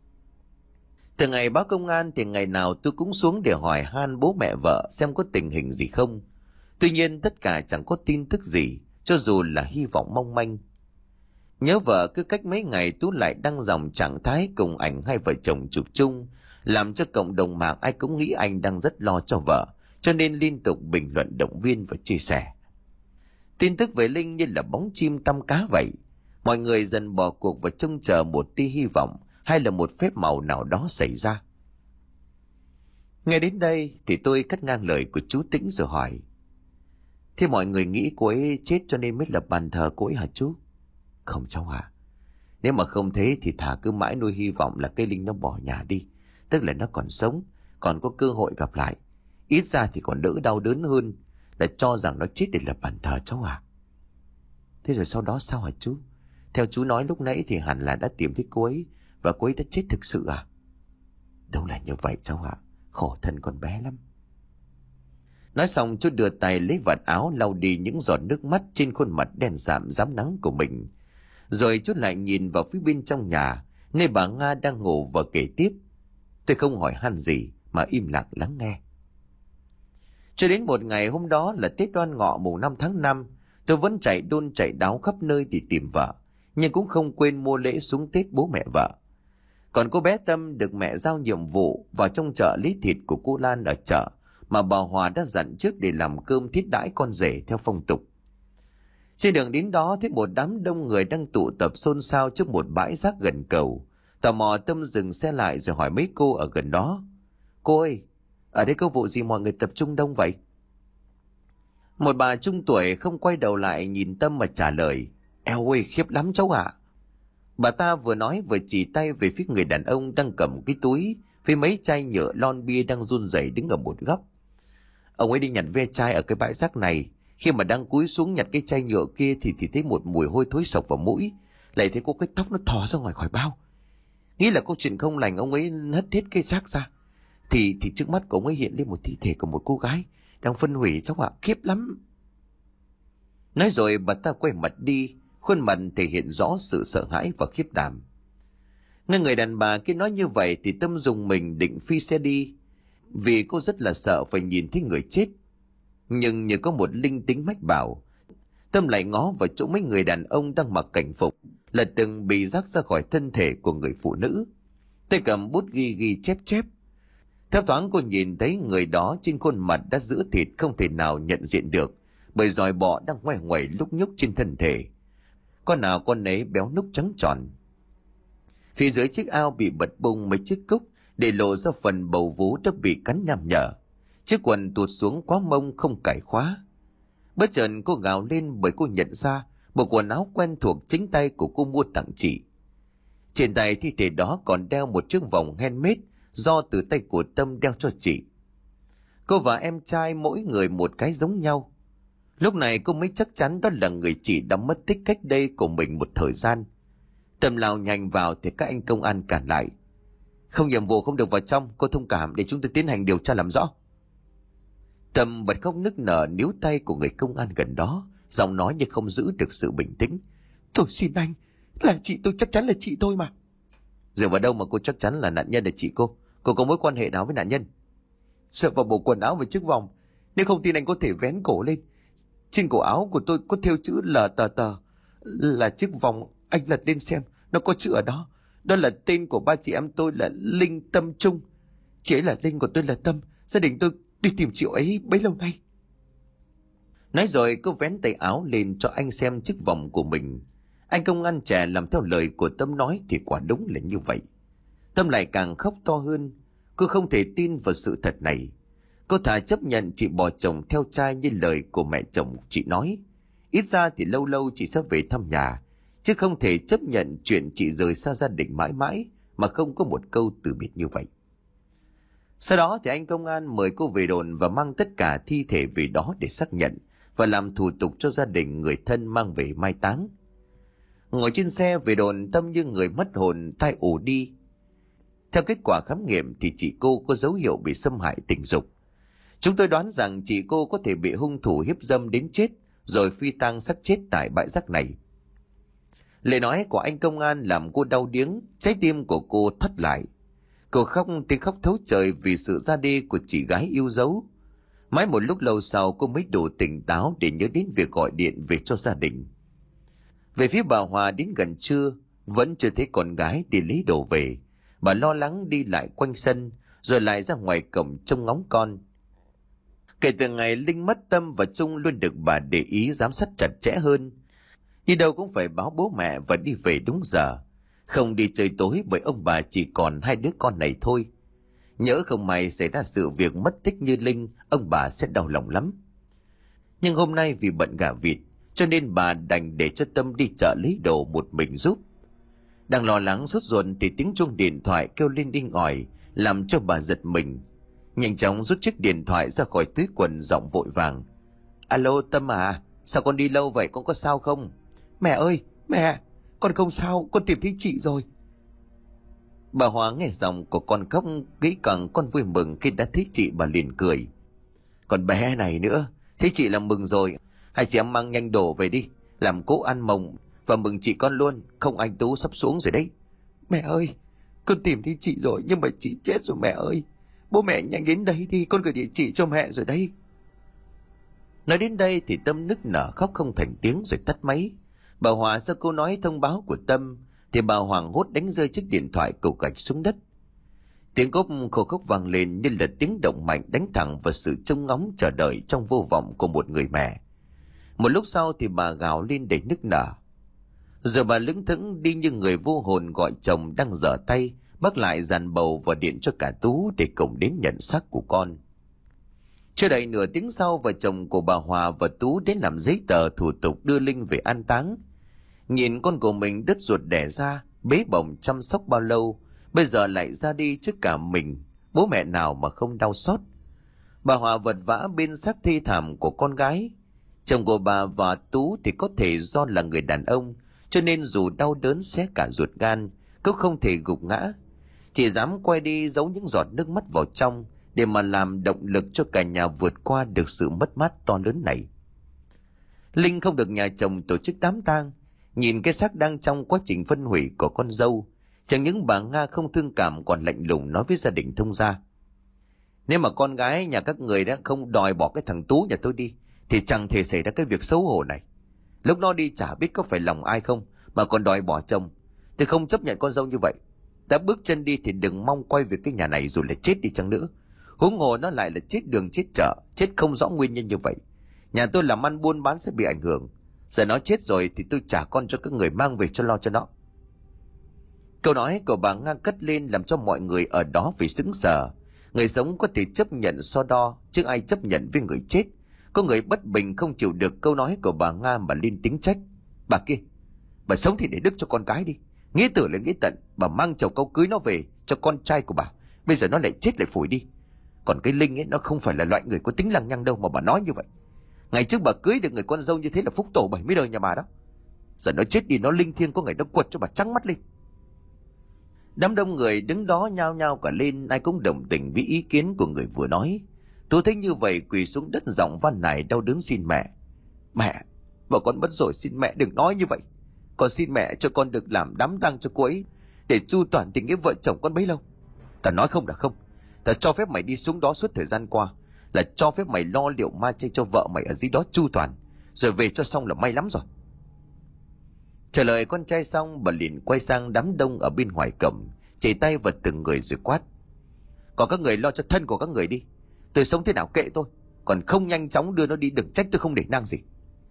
Từ ngày báo công an thì ngày nào tôi cũng xuống để hỏi han bố mẹ vợ xem có tình hình gì không. Tuy nhiên tất cả chẳng có tin tức gì, cho dù là hy vọng mong manh. Nhớ vợ cứ cách mấy ngày Tú lại đăng dòng trạng thái cùng ảnh hai vợ chồng chụp chung, làm cho cộng đồng mạng ai cũng nghĩ anh đang rất lo cho vợ, cho nên liên tục bình luận động viên và chia sẻ. Tin tức về Linh như là bóng chim tăm cá vậy. Mọi người dần bỏ cuộc và trông chờ một tia hy vọng hay là một phép màu nào đó xảy ra. Nghe đến đây thì tôi cắt ngang lời của chú Tĩnh rồi hỏi, thế mọi người nghĩ cô ấy chết cho nên mới lập bàn thờ cô ấy hả chú? Không cháu ạ. Nếu mà không thế thì thà cứ mãi nuôi hy vọng là cây Linh nó bỏ nhà đi, tức là nó còn sống, còn có cơ hội gặp lại. Ít ra thì còn đỡ đau đớn hơn là cho rằng nó chết để lập bàn thờ cháu ạ. Thế rồi sau đó sao hả chú? Theo chú nói lúc nãy thì hẳn là đã tìm thấy cô ấy và cô ấy đã chết thực sự à? Đâu là như vậy cháu ạ, khổ thân con bé lắm. Nói xong chú đưa tay lấy vạt áo lau đi những giọt nước mắt trên khuôn mặt đen sạm rám nắng của mình. Rồi chú lại nhìn vào phía bên trong nhà, nơi bà Nga đang ngủ và kể tiếp. Tôi không hỏi han gì mà im lặng lắng nghe. Cho đến một ngày hôm đó là Tết Đoan Ngọ mùng năm tháng năm, tôi vẫn chạy đôn chạy đáo khắp nơi để tìm vợ, nhưng cũng không quên mua lễ súng Tết bố mẹ vợ. Còn cô bé Tâm được mẹ giao nhiệm vụ vào trong chợ lấy thịt của cô Lan ở chợ mà bà Hòa đã dặn trước để làm cơm thiết đãi con rể theo phong tục. Trên đường đến đó thấy một đám đông người đang tụ tập xôn xao trước một bãi rác gần cầu. Tò mò Tâm dừng xe lại rồi hỏi mấy cô ở gần đó, cô ơi, ở đây có vụ gì mọi người tập trung đông vậy? Một bà trung tuổi không quay đầu lại nhìn Tâm mà trả lời, eo ơi khiếp lắm cháu ạ. Bà ta vừa nói vừa chỉ tay về phía người đàn ông đang cầm cái túi với mấy chai nhựa lon bia đang run rẩy đứng ở một góc. Ông ấy đi nhặt ve chai ở cái bãi rác này, khi mà đang cúi xuống nhặt cái chai nhựa kia thì thì thấy một mùi hôi thối sộc vào mũi, lại thấy có cái tóc nó thò ra ngoài khỏi bao. Nghĩ là câu chuyện không lành, ông ấy hất hết cái rác ra, thì thì trước mắt của ông ấy hiện lên một thi thể của một cô gái đang phân hủy cháu ạ, khiếp lắm. Nói rồi bà ta quay mặt đi, khuôn mặt thể hiện rõ sự sợ hãi và khiếp đảm. Nghe người đàn bà kia nói như vậy thì Tâm dùng mình định phi xe đi, vì cô rất là sợ phải nhìn thấy người chết. Nhưng như có một linh tính mách bảo, Tâm lại ngó vào chỗ mấy người đàn ông đang mặc cảnh phục, là từng bị rác ra khỏi thân thể của người phụ nữ. Tay cầm bút ghi ghi chép chép. Theo thoáng cô nhìn thấy người đó trên khuôn mặt đã giữ thịt không thể nào nhận diện được, bởi giòi bọ đang ngoe ngoẩy lúc nhúc trên thân thể. Con nào con ấy béo núc trắng tròn. Phía dưới chiếc ao bị bật bung mấy chiếc cúc, để lộ ra phần bầu vú đã bị cắn nham nhở. Chiếc quần tuột xuống quá mông không cài khóa. Bất chợt cô gào lên bởi cô nhận ra bộ quần áo quen thuộc chính tay của cô mua tặng chị. Trên tay thi thể đó còn đeo một chiếc vòng handmade do từ tay của Tâm đeo cho chị. Cô và em trai mỗi người một cái giống nhau. Lúc này cô mới chắc chắn đó là người chị đã mất tích cách đây của mình một thời gian. Tâm lao nhanh vào thì các anh công an cản lại. Không, nhiệm vụ không được vào trong, cô thông cảm để chúng tôi tiến hành điều tra làm rõ. Tâm bật khóc nức nở níu tay của người công an gần đó, giọng nói như không giữ được sự bình tĩnh. Tôi xin anh, là chị tôi, chắc chắn là chị tôi mà. Dựa vào đâu mà cô chắc chắn là nạn nhân là chị cô? Cô có mối quan hệ nào với nạn nhân? Sợ vào bộ quần áo và chiếc vòng. Nếu không tin anh có thể vén cổ lên. Trên cổ áo của tôi có thêu chữ L tờ tờ. Là chiếc vòng, anh lật lên xem, nó có chữ ở đó. Đó là tên của ba chị em tôi là Linh, Tâm, Trung. Chị ấy là Linh, còn tôi là Tâm. Gia đình tôi đi tìm chị ấy bấy lâu nay. Nói rồi cô vén tay áo lên cho anh xem chiếc vòng của mình. Anh công an trẻ làm theo lời của Tâm nói thì quả đúng là như vậy. Tâm lại càng khóc to hơn. Cô không thể tin vào sự thật này. Cô thà chấp nhận chị bỏ chồng theo trai như lời của mẹ chồng chị nói. Ít ra thì lâu lâu chị sẽ về thăm nhà, chứ không thể chấp nhận chuyện chị rời xa gia đình mãi mãi mà không có một câu từ biệt như vậy. Sau đó thì anh công an mời cô về đồn và mang tất cả thi thể về đó để xác nhận và làm thủ tục cho gia đình người thân mang về mai táng. Ngồi trên xe về đồn, Tâm như người mất hồn, tai ù đi. Theo kết quả khám nghiệm thì chị cô có dấu hiệu bị xâm hại tình dục. Chúng tôi đoán rằng chị cô có thể bị hung thủ hiếp dâm đến chết rồi phi tang xác chết tại bãi rác này. Lời nói của anh công an làm cô đau điếng, trái tim của cô thắt lại. Cô khóc tiếng khóc thấu trời vì sự ra đi của chị gái yêu dấu. Mãi một lúc lâu sau cô mới đủ tỉnh táo để nhớ đến việc gọi điện về cho gia đình. Về phía bà Hòa đến gần trưa vẫn chưa thấy con gái đi lấy đồ về. Bà lo lắng đi lại quanh sân rồi lại ra ngoài cổng trông ngóng con. Kể từ ngày Linh mất, Tâm và Trung luôn được bà để ý giám sát chặt chẽ hơn. Đi đâu cũng phải báo bố mẹ và đi về đúng giờ. Không đi chơi tối bởi ông bà chỉ còn hai đứa con này thôi. Nhỡ không may xảy ra sự việc mất tích như Linh, ông bà sẽ đau lòng lắm. Nhưng hôm nay vì bận gà vịt cho nên bà đành để cho Tâm đi chợ lấy đồ một mình giúp. Đang lo lắng sốt ruột thì tiếng chuông điện thoại kêu lên đinh ỏi làm cho bà giật mình. Nhanh chóng rút chiếc điện thoại ra khỏi túi quần, giọng vội vàng. Alo Tâm à, sao con đi lâu vậy, con có sao không? Mẹ ơi, mẹ, con không sao, con tìm thấy chị rồi. Bà Hòa nghe giọng của con khóc nghĩ càng con vui mừng khi đã thấy chị, bà liền cười. Còn bé này nữa, thấy chị là mừng rồi. Hai chị em mang nhanh đồ về đi, làm cỗ ăn mồng và mừng chị con luôn, không anh Tú sắp xuống rồi đấy. Mẹ ơi, con tìm thấy chị rồi nhưng mà chị chết rồi mẹ ơi. Bố mẹ nhanh đến đây đi, con gửi địa chỉ cho mẹ rồi đây. Nói đến đây thì Tâm nức nở khóc không thành tiếng rồi tắt máy. Bà Hòa sau câu nói thông báo của Tâm thì bà hoảng hốt đánh rơi chiếc điện thoại cục gạch xuống đất. Tiếng cốp khô khốc vang lên như là tiếng động mạnh đánh thẳng vào sự trông ngóng chờ đợi trong vô vọng của một người mẹ. Một lúc sau thì bà gào lên để nức nở. Rồi bà lững thững đi như người vô hồn gọi chồng đang giở tay bắt lại dàn bầu và điện cho cả Tú để cùng đến nhận xác của con. Chưa đầy nửa tiếng sau, vợ chồng của bà Hòa và Tú đến làm giấy tờ thủ tục đưa Linh về an táng. Nhìn con của mình đứt ruột đẻ ra, bế bồng chăm sóc bao lâu, bây giờ lại ra đi trước cả mình, bố mẹ nào mà không đau xót. Bà Hòa vật vã bên xác thi thảm của con gái. Chồng của bà và Tú thì có thể do là người đàn ông, cho nên dù đau đớn xé cả ruột gan, cũng không thể gục ngã. Chỉ dám quay đi giấu những giọt nước mắt vào trong để mà làm động lực cho cả nhà vượt qua được sự mất mát to lớn này. Linh không được nhà chồng tổ chức đám tang. Nhìn cái xác đang trong quá trình phân hủy của con dâu, chẳng những bà Nga không thương cảm còn lạnh lùng nói với gia đình thông gia. Nếu mà con gái nhà các người đã không đòi bỏ cái thằng Tú nhà tôi đi thì chẳng thể xảy ra cái việc xấu hổ này. Lúc nó đi chả biết có phải lòng ai không mà còn đòi bỏ chồng. Tôi không chấp nhận con dâu như vậy. Đã bước chân đi thì đừng mong quay về cái nhà này dù là chết đi chăng nữa. Huống hồ nó lại là chết đường chết chợ, chết không rõ nguyên nhân như vậy. Nhà tôi làm ăn buôn bán sẽ bị ảnh hưởng. Giờ nó chết rồi thì tôi trả con cho các người mang về cho lo cho nó. Câu nói của bà Nga cất lên làm cho mọi người ở đó phải sững sờ. Người sống có thể chấp nhận so đo, chứ ai chấp nhận với người chết. Có người bất bình không chịu được câu nói của bà Nga mà lên tiếng trách. Bà kia, bà sống thì để đức cho con cái đi. Nghĩa tử là nghĩa tận, bà mang chầu cau cưới nó về cho con trai của bà, bây giờ nó lại chết lại phủi đi. Còn cái Linh ấy, nó không phải là loại người có tính lăng nhăng đâu mà bà nói như vậy. Ngày trước bà cưới được người con dâu như thế là phúc tổ bảy mươi đời nhà bà đó. Giờ nó chết đi, nó linh thiêng, có ngày nó quật cho bà trắng mắt lên. Đám đông người đứng đó nhao nhao cả lên, ai cũng đồng tình với ý kiến của người vừa nói. Tú thấy như vậy quỳ xuống đất giọng van nài đau đớn xin mẹ. Mẹ, vợ con mất rồi, xin mẹ đừng nói như vậy. Con xin mẹ cho con được làm đám tang cho cô ấy, để chu toàn tình nghĩa vợ chồng con bấy lâu. Ta nói không là không. Ta cho phép mày đi xuống đó suốt thời gian qua, là cho phép mày lo liệu ma chay cho vợ mày ở dưới đó chu toàn, rồi về cho xong là may lắm rồi. Trả lời con trai xong, bà liền quay sang đám đông ở bên ngoài cổng, chỉ tay vào từng người rồi quát. Còn các người lo cho thân của các người đi, tôi sống thế nào kệ tôi, còn không nhanh chóng đưa nó đi, đừng trách tôi không để nang gì.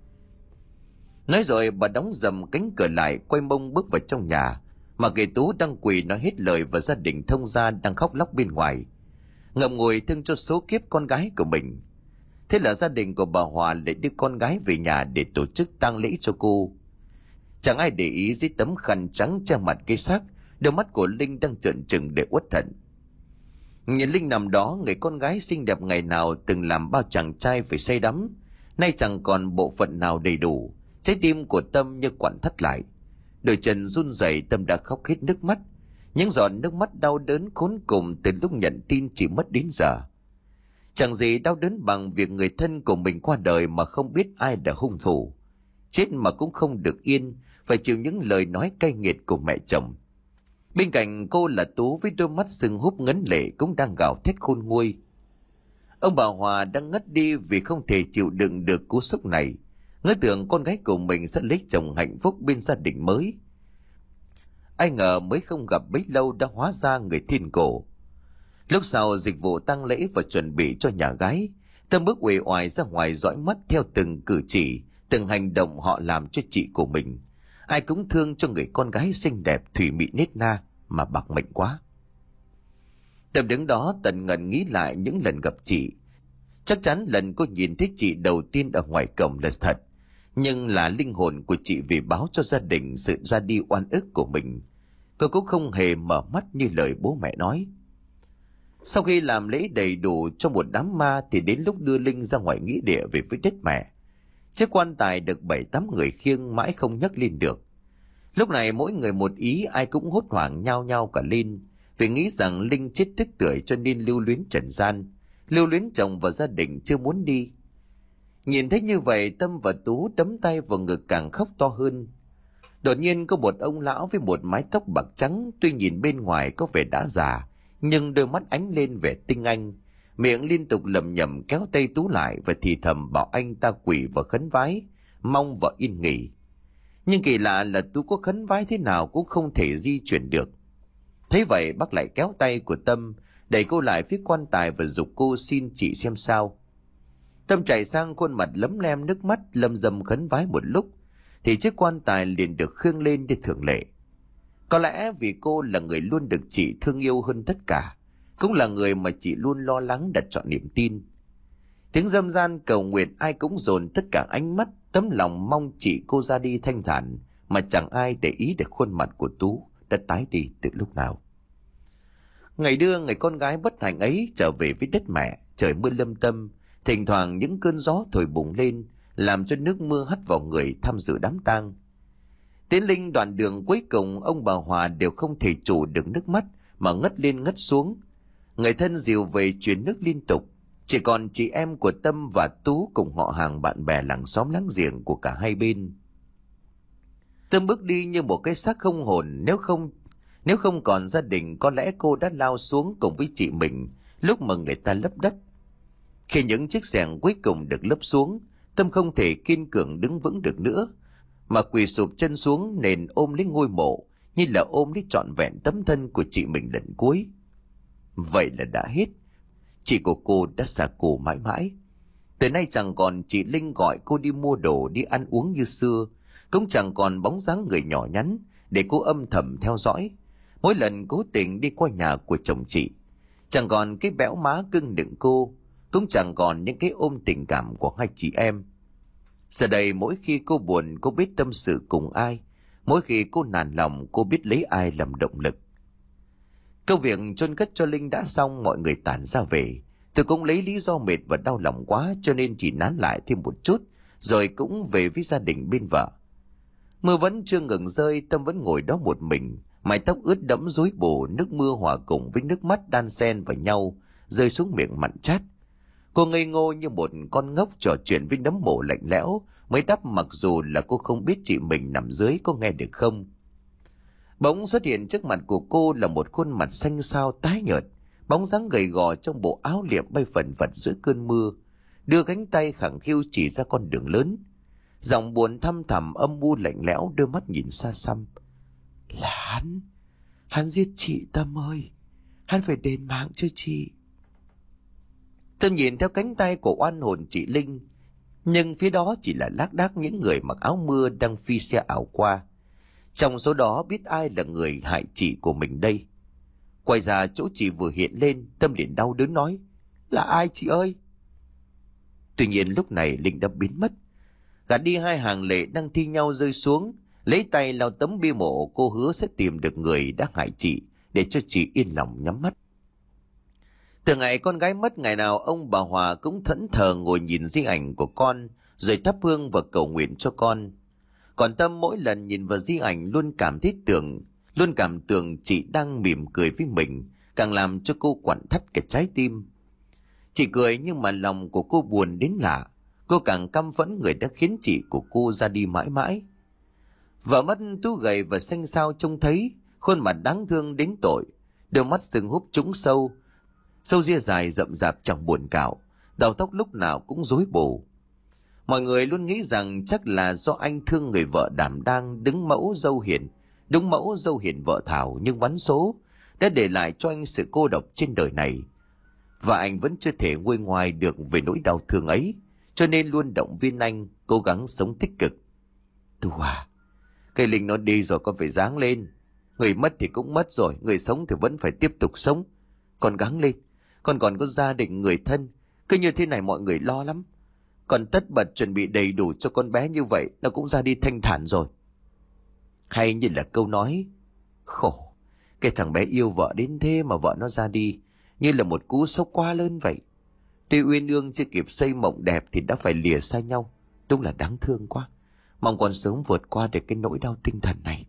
Nói rồi bà đóng dầm cánh cửa lại, quay mông bước vào trong nhà, mà kệ Tú đang quỳ nói hết lời và gia đình thông gia đang khóc lóc bên ngoài, ngậm ngùi thương cho số kiếp con gái của mình. Thế là gia đình của bà Hòa lại đưa con gái về nhà để tổ chức tang lễ cho cô. Chẳng ai để ý dưới tấm khăn trắng che mặt cái xác, đôi mắt của Linh đang trợn trừng để uất hận. Nhìn Linh nằm đó, người con gái xinh đẹp ngày nào từng làm bao chàng trai phải say đắm, nay chẳng còn bộ phận nào đầy đủ. Trái tim của Tâm như quặn thắt lại, đôi chân run rẩy. Tâm đã khóc hết nước mắt, những giọt nước mắt đau đớn khốn cùng từ lúc nhận tin chị mất đến giờ. Chẳng gì đau đớn bằng việc người thân của mình qua đời mà không biết ai là hung thủ, chết mà cũng không được yên, phải chịu những lời nói cay nghiệt của mẹ chồng. Bên cạnh cô là Tú với đôi mắt sưng húp ngấn lệ cũng đang gào thét khôn nguôi. Ông bà Hòa đang ngất đi vì không thể chịu đựng được cú sốc này, ngỡ tưởng con gái của mình sẽ lấy chồng hạnh phúc bên gia đình mới. Ai ngờ mới không gặp bấy lâu đã hóa ra người thiên cổ. Lúc sau dịch vụ tang lễ và chuẩn bị cho nhà gái, Tâm bước uể oải ra ngoài dõi mắt theo từng cử chỉ, từng hành động họ làm cho chị của mình. Ai cũng thương cho người con gái xinh đẹp thủy mị nết na mà bạc mệnh quá. Tâm đứng đó tần ngần nghĩ lại những lần gặp chị. Chắc chắn lần cô nhìn thấy chị đầu tiên ở ngoài cổng là thật, nhưng là linh hồn của chị về báo cho gia đình sự ra đi oan ức của mình. Cô cũng không hề mở mắt như lời bố mẹ nói. Sau khi làm lễ đầy đủ cho một đám ma thì đến lúc đưa Linh ra ngoài nghĩa địa về với đất mẹ. Chiếc quan tài được bảy tám người khiêng mãi không nhấc lên được. Lúc này mỗi người một ý, ai cũng hốt hoảng nhao nhao cả lên, vì nghĩ rằng Linh chết tức tưởi cho nên lưu luyến trần gian, lưu luyến chồng và gia đình chưa muốn đi. Nhìn thấy như vậy, Tâm và Tú đấm tay vào ngực càng khóc to hơn. Đột nhiên có một ông lão với một mái tóc bạc trắng, tuy nhìn bên ngoài có vẻ đã già, nhưng đôi mắt ánh lên vẻ tinh anh, miệng liên tục lẩm nhẩm kéo tay Tú lại và thì thầm bảo anh ta quỳ và khấn vái, mong vợ yên nghỉ. Nhưng kỳ lạ là Tú có khấn vái thế nào cũng không thể di chuyển được. Thấy vậy, bác lại kéo tay của Tâm, đẩy cô lại phía quan tài và giục cô xin chị xem sao. Tâm chạy sang, khuôn mặt lấm lem nước mắt, lâm dâm khấn vái một lúc thì chiếc quan tài liền được khương lên như thường lệ. Có lẽ vì cô là người luôn được chị thương yêu hơn tất cả, cũng là người mà chị luôn lo lắng đặt trọn niềm tin. Tiếng râm ran cầu nguyện, ai cũng dồn tất cả ánh mắt, tấm lòng mong chị cô ra đi thanh thản, mà chẳng ai để ý được khuôn mặt của Tú đã tái đi từ lúc nào. Ngày đưa người con gái bất hạnh ấy trở về với đất mẹ, trời mưa lâm tâm, thỉnh thoảng những cơn gió thổi bùng lên, làm cho nước mưa hắt vào người tham dự đám tang. Tiến Linh đoạn đường cuối cùng, ông bà Hòa đều không thể chủ được nước mắt mà ngất lên ngất xuống. Người thân dìu về chuyển nước liên tục, chỉ còn chị em của Tâm và Tú cùng họ hàng bạn bè làng xóm láng giềng của cả hai bên. Tâm bước đi như một cái xác không hồn, nếu không nếu không còn gia đình, có lẽ cô đã lao xuống cùng với chị mình lúc mà người ta lấp đất. Khi những chiếc xẻng cuối cùng được lấp xuống, Tâm không thể kiên cường đứng vững được nữa, mà quỳ sụp chân xuống nền ôm lấy ngôi mộ, như là ôm lấy trọn vẹn tấm thân của chị mình lần cuối. Vậy là đã hết. Chị của cô đã xa cô mãi mãi. Từ nay chẳng còn chị Linh gọi cô đi mua đồ, đi ăn uống như xưa, cũng chẳng còn bóng dáng người nhỏ nhắn để cô âm thầm theo dõi mỗi lần cố tình đi qua nhà của chồng chị. Chẳng còn cái béo má cưng đựng cô, cũng chẳng còn những cái ôm tình cảm của hai chị em. Giờ đây mỗi khi cô buồn, cô biết tâm sự cùng ai, Mỗi khi cô nản lòng, cô biết lấy ai làm động lực. Công việc chôn cất cho Linh đã xong, mọi người tản ra về. Tôi cũng lấy lý do mệt và đau lòng quá cho nên chỉ nán lại thêm một chút, rồi cũng về với gia đình bên vợ. Mưa vẫn chưa ngừng rơi, Tâm vẫn ngồi đó một mình, mái tóc ướt đẫm rối bù, nước mưa hòa cùng với nước mắt đan xen vào nhau, rơi xuống miệng mặn chát. Cô ngây ngô như một con ngốc trò chuyện với nấm mồ lạnh lẽo, mới đắp mặc dù là cô không biết chị mình nằm dưới có nghe được không. Bỗng xuất hiện trước mặt của cô là một khuôn mặt xanh xao tái nhợt, bóng dáng gầy gò trong bộ áo liệm bay phần phật giữa cơn mưa, đưa cánh tay khẳng khiu chỉ ra con đường lớn. Giọng buồn thăm thẳm âm u lạnh lẽo, đôi mắt nhìn xa xăm. Là hắn, hắn giết chị Tâm ơi, hắn phải đền mạng cho chị. Tâm nhìn theo cánh tay của oan hồn chị Linh, nhưng phía đó chỉ là lác đác những người mặc áo mưa đang phi xe ảo qua. Trong số đó biết ai là người hại chị của mình đây? Quay ra chỗ chị vừa hiện lên, Tâm liền đau đớn nói, là ai chị ơi? Tuy nhiên lúc này Linh đã biến mất. Gạt đi hai hàng lệ đang thi nhau rơi xuống, lấy tay lau tấm bia mộ. Cô hứa sẽ tìm được người đã hại chị, để cho chị yên lòng nhắm mắt. Từ ngày con gái mất, ngày nào ông bà Hòa cũng thẫn thờ ngồi nhìn di ảnh của con, rồi thắp hương và cầu nguyện cho con. Còn Tâm mỗi lần nhìn vào di ảnh luôn cảm thấy tưởng, luôn cảm tưởng chị đang mỉm cười với mình, càng làm cho cô quặn thắt cái trái tim. Chị cười nhưng mà lòng của cô buồn đến lạ. Cô càng căm phẫn người đã khiến chị của cô ra đi mãi mãi. Vợ mất tú gầy và xanh xao trông thấy, khuôn mặt đáng thương đến tội, đôi mắt sưng húp trũng sâu, sâu ria dài rậm rạp chẳng buồn cạo, đầu tóc lúc nào cũng rối bù. Mọi người luôn nghĩ rằng chắc là do anh thương người vợ đảm đang đứng mẫu dâu hiền, đúng mẫu dâu hiền vợ Thảo, nhưng bắn số đã để lại cho anh sự cô độc trên đời này. Và anh vẫn chưa thể nguôi ngoai được về nỗi đau thương ấy, cho nên luôn động viên anh cố gắng sống tích cực. Tu à, cây Linh nó đi rồi con phải ráng lên. Người mất thì cũng mất rồi, người sống thì vẫn phải tiếp tục sống. Con gắng lên, con còn có gia đình người thân, cứ như thế này mọi người lo lắm. Còn tất bật chuẩn bị đầy đủ cho con bé như vậy, nó cũng ra đi thanh thản rồi. Hay như là câu nói, khổ, cái thằng bé yêu vợ đến thế mà vợ nó ra đi, như là một cú sốc quá lớn vậy. Tuy uyên ương chưa kịp xây mộng đẹp thì đã phải lìa xa nhau, đúng là đáng thương quá. Mong con sớm vượt qua được cái nỗi đau tinh thần này.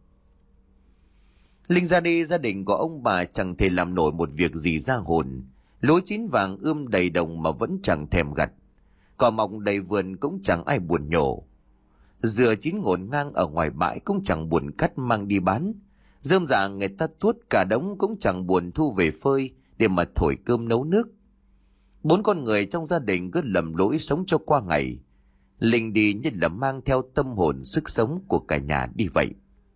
Linh ra đi, gia đình của ông bà chẳng thể làm nổi một việc gì ra hồn. Lúa chín vàng ươm đầy đồng mà vẫn chẳng thèm gặt, cỏ mọc đầy vườn cũng chẳng ai buồn nhổ. Dừa chín ngổn ngang ở ngoài bãi cũng chẳng buồn cắt mang đi bán. Rơm rạ người ta tuốt cả đống cũng chẳng buồn thu về phơi để mà thổi cơm nấu nước. Bốn con người trong gia đình cứ lầm lỗi sống cho qua ngày. Linh đi như là mang theo tâm hồn sức sống của cả nhà đi vậy.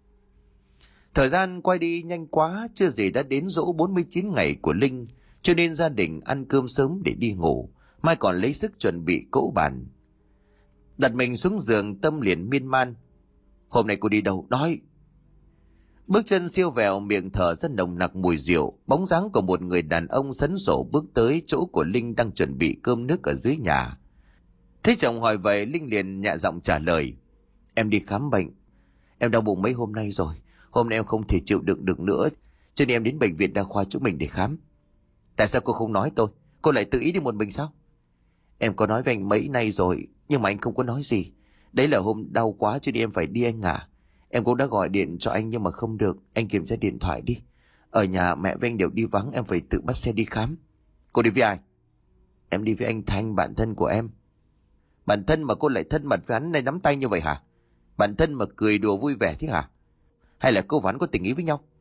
Thời gian quay đi nhanh quá, chưa gì đã đến dỗ bốn mươi chín ngày của Linh, cho nên gia đình ăn cơm sớm để đi ngủ, mai còn lấy sức chuẩn bị cỗ bàn. Đặt mình xuống giường, Tâm liền miên man, hôm nay cô đi đâu, đói. Bước chân siêu vẹo, miệng thở rất nồng nặc mùi rượu. Bóng dáng của một người đàn ông sấn sổ bước tới chỗ của Linh đang chuẩn bị cơm nước ở dưới nhà. Thấy chồng hỏi vậy, Linh liền nhẹ giọng trả lời, em đi khám bệnh, em đau bụng mấy hôm nay rồi, hôm nay em không thể chịu đựng được nữa, cho nên em đến bệnh viện đa khoa chỗ mình để khám. Tại sao cô không nói tôi, cô lại tự ý đi một mình sao? Em có nói với anh mấy nay rồi, nhưng mà anh không có nói gì. Đấy là hôm đau quá cho nên em phải đi anh à. Em cũng đã gọi điện cho anh nhưng mà không được, anh kiểm tra điện thoại đi. Ở nhà mẹ với anh đều đi vắng, em phải tự bắt xe đi khám. Cô đi với ai? Em đi với anh Thanh, bạn thân của em. Bạn thân mà cô lại thân mật với hắn này nắm tay như vậy hả? Bạn thân mà cười đùa vui vẻ thế hả? Hay là cô và hắn có tình ý với nhau?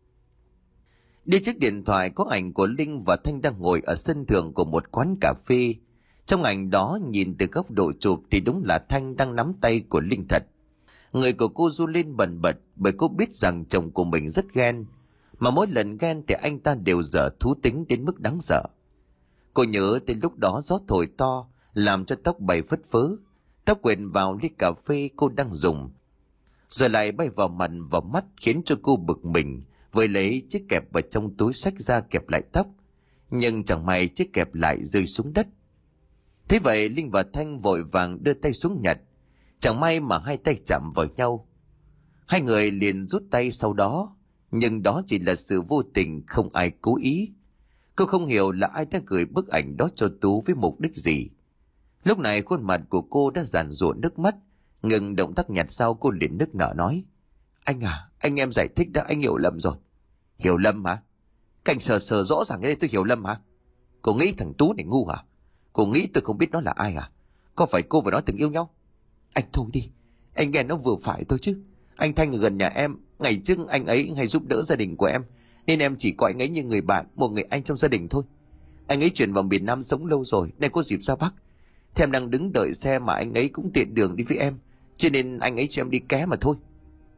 Đi chiếc điện thoại có ảnh của Linh và Thanh đang ngồi ở sân thượng của một quán cà phê. Trong ảnh đó nhìn từ góc độ chụp thì đúng là Thanh đang nắm tay của Linh thật. Người của cô run lên bần bật bởi cô biết rằng chồng của mình rất ghen. Mà mỗi lần ghen thì anh ta đều dở thú tính đến mức đáng sợ. Cô nhớ tới lúc đó gió thổi to làm cho tóc bay phất phớ. Tóc quệt vào ly cà phê cô đang dùng, rồi lại bay vào mặt vào mắt khiến cho cô bực mình, với lấy chiếc kẹp vào trong túi xách ra kẹp lại tóc. Nhưng chẳng may chiếc kẹp lại rơi xuống đất. Thế vậy Linh và Thanh vội vàng đưa tay xuống nhặt. Chẳng may mà hai tay chạm vào nhau. Hai người liền rút tay sau đó, nhưng đó chỉ là sự vô tình, không ai cố ý. Cô không hiểu là ai đã gửi bức ảnh đó cho Tú với mục đích gì. Lúc này khuôn mặt của cô đã giàn giụa nước mắt, ngừng động tác nhặt sau cô liền nức nở nói: Anh à, anh em giải thích đã, anh hiểu lầm rồi. Hiểu lầm hả? Cảnh sờ sờ rõ ràng ở đây tôi hiểu lầm hả? Cô nghĩ thằng Tú này ngu hả? Cô nghĩ tôi không biết nó là ai à? Có phải cô và nó từng yêu nhau? Anh thôi đi, anh nghe nó vừa phải thôi chứ. Anh Thanh ở gần nhà em, ngày trước anh ấy hay giúp đỡ gia đình của em, nên em chỉ coi anh ấy như người bạn, một người anh trong gia đình thôi. Anh ấy chuyển vào miền Nam sống lâu rồi, nay có dịp ra Bắc. Thì em đang đứng đợi xe mà anh ấy cũng tiện đường đi với em, cho nên anh ấy cho em đi ké mà thôi.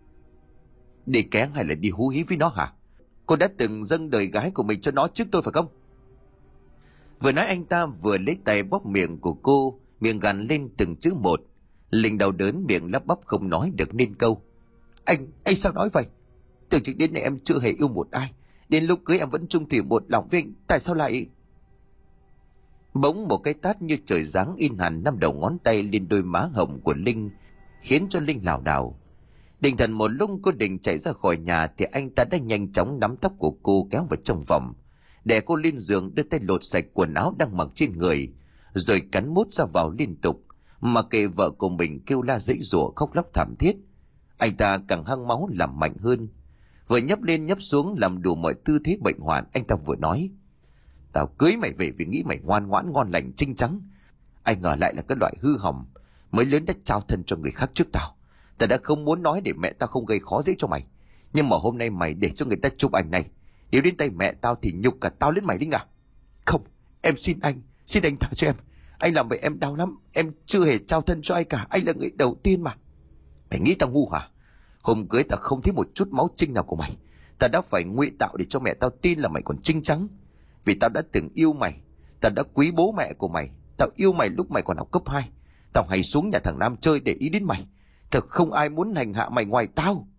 Đi ké hay là đi hú hí với nó hả? Cô đã từng dâng đời gái của mình cho nó trước tôi phải không? Vừa nói anh ta vừa lấy tay bóp miệng của cô, miệng gằn lên từng chữ một. Linh đau đớn miệng lắp bắp không nói được nên câu. Anh, anh sao nói vậy? Từ trước đến nay em chưa hề yêu một ai. Đến lúc cưới em vẫn chung thủy một lòng với anh. Tại sao lại... Bỗng một cái tát như trời giáng in hẳn năm đầu ngón tay lên đôi má hồng của Linh, khiến cho Linh lảo đảo. Định thần một lúc cô định chạy ra khỏi nhà thì anh ta đã nhanh chóng nắm tóc của cô kéo vào trong phòng, để cô lên giường, đưa tay lột sạch quần áo đang mặc trên người, rồi cắn mút ra vào liên tục, mà kệ vợ của mình kêu la giãy giụa khóc lóc thảm thiết. Anh ta càng hăng máu làm mạnh hơn, vừa nhấp lên nhấp xuống làm đủ mọi tư thế bệnh hoạn. Anh ta vừa nói: Tao cưới mày về vì nghĩ mày ngoan ngoãn ngon lành trinh trắng, anh ngờ lại là cái loại hư hỏng, mới lớn đã trao thân cho người khác trước tao. Tao đã không muốn nói để mẹ tao không gây khó dễ cho mày, nhưng mà hôm nay mày để cho người ta chụp ảnh này, nếu đến tay mẹ tao thì nhục cả tao lên mày Linh à. Không, em xin anh, xin anh tha cho em. Anh làm vậy em đau lắm, em chưa hề trao thân cho ai cả, anh là người đầu tiên mà. Mày nghĩ tao ngu hả? Hôm cưới tao không thấy một chút máu trinh nào của mày. Tao đã phải ngụy tạo để cho mẹ tao tin là mày còn trinh trắng. Vì tao đã từng yêu mày, tao đã quý bố mẹ của mày. Tao yêu mày lúc mày còn học cấp hai. Tao hay xuống nhà thằng Nam chơi để ý đến mày. Thật không ai muốn hành hạ mày ngoài tao.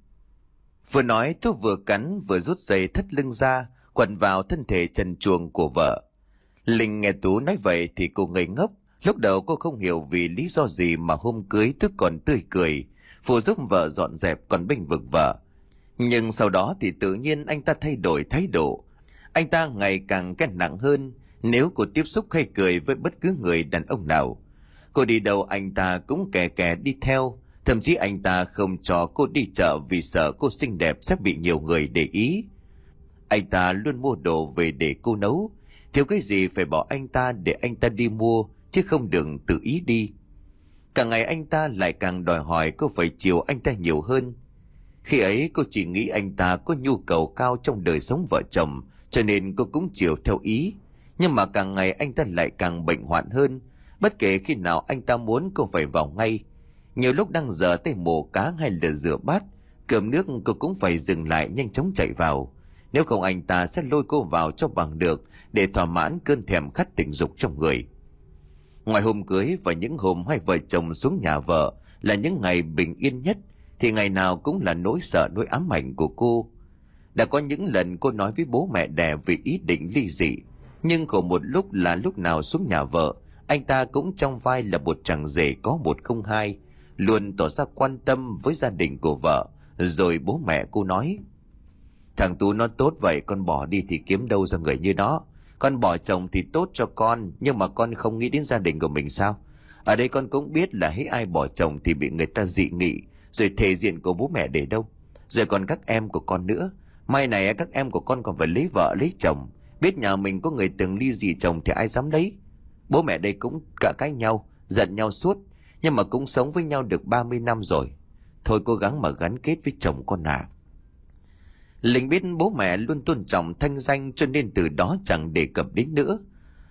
Vừa nói tôi vừa cắn vừa rút dây thắt lưng ra, quần vào thân thể trần truồng của vợ. Linh nghe Tú nói vậy thì cô ngây ngốc. Lúc đầu cô không hiểu vì lý do gì mà hôm cưới Tú còn tươi cười, phụ giúp vợ dọn dẹp còn bênh vực vợ. Nhưng sau đó thì tự nhiên anh ta thay đổi thái độ. Anh ta ngày càng ghét nặng hơn nếu cô tiếp xúc hay cười với bất cứ người đàn ông nào. Cô đi đâu anh ta cũng kè kè đi theo. Thậm chí anh ta không cho cô đi chợ vì sợ cô xinh đẹp sẽ bị nhiều người để ý. Anh ta luôn mua đồ về để cô nấu. Thiếu cái gì phải bỏ anh ta để anh ta đi mua, chứ không đừng tự ý đi. Càng ngày anh ta lại càng đòi hỏi cô phải chiều anh ta nhiều hơn. Khi ấy cô chỉ nghĩ anh ta có nhu cầu cao trong đời sống vợ chồng, cho nên cô cũng chiều theo ý. Nhưng mà càng ngày anh ta lại càng bệnh hoạn hơn. Bất kể khi nào anh ta muốn cô phải vào ngay. Nhiều lúc đang dở tay mổ cá hay là rửa bát, cơm nước cô cũng phải dừng lại nhanh chóng chạy vào. Nếu không anh ta sẽ lôi cô vào cho bằng được để thỏa mãn cơn thèm khát tình dục trong người. Ngoài hôm cưới và những hôm hai vợ chồng xuống nhà vợ là những ngày bình yên nhất, thì ngày nào cũng là nỗi sợ nỗi ám ảnh của cô. Đã có những lần cô nói với bố mẹ đẻ vì ý định ly dị, nhưng khổ một lúc là lúc nào xuống nhà vợ, anh ta cũng trong vai là một chàng rể có một không hai, luôn tỏ ra quan tâm với gia đình của vợ. Rồi bố mẹ cô nói: Thằng Tú nó tốt vậy, con bỏ đi thì kiếm đâu ra người như nó. Con bỏ chồng thì tốt cho con, nhưng mà con không nghĩ đến gia đình của mình sao? Ở đây con cũng biết là hễ ai bỏ chồng thì bị người ta dị nghị, rồi thể diện của bố mẹ để đâu. Rồi còn các em của con nữa. Mai này các em của con còn phải lấy vợ lấy chồng. Biết nhà mình có người từng ly dị chồng thì ai dám lấy. Bố mẹ đây cũng cãi cãi nhau, giận nhau suốt, nhưng mà cũng sống với nhau được ba mươi năm rồi. Thôi cố gắng mà gắn kết với chồng con à. Linh biết bố mẹ luôn tôn trọng thanh danh, cho nên từ đó chẳng đề cập đến nữa.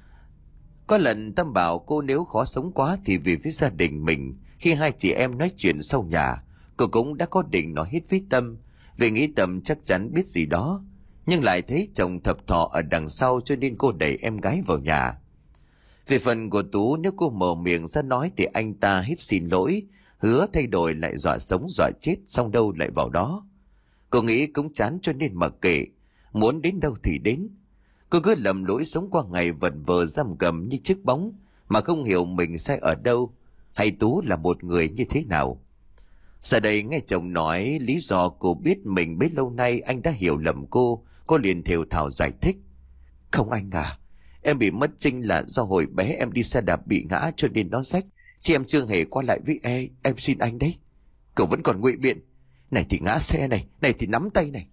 Có lần Tâm bảo cô nếu khó sống quá thì vì với gia đình mình. Khi hai chị em nói chuyện sau nhà, cô cũng đã có định nói hết với Tâm, vì nghĩ Tâm chắc chắn biết gì đó. Nhưng lại thấy chồng thập thọ ở đằng sau, cho nên cô đẩy em gái vào nhà. Về phần của Tú, nếu cô mở miệng ra nói thì anh ta hết xin lỗi, hứa thay đổi lại dọa sống dọa chết, xong đâu lại vào đó. Cô nghĩ cũng chán cho nên mặc kệ, muốn đến đâu thì đến. Cô cứ lầm lỗi sống qua ngày vật vờ giam cầm như chiếc bóng, mà không hiểu mình sai ở đâu, hay Tú là một người như thế nào. Giờ đây nghe chồng nói lý do cô biết mình bấy lâu nay anh đã hiểu lầm cô, cô liền thều thào giải thích. Không anh à, em bị mất trinh là do hồi bé em đi xe đạp bị ngã cho nên nó rách. Chị em chưa hề qua lại với em, em xin anh đấy. Cậu vẫn còn ngụy biện. Này thì ngã xe này, này thì nắm tay này.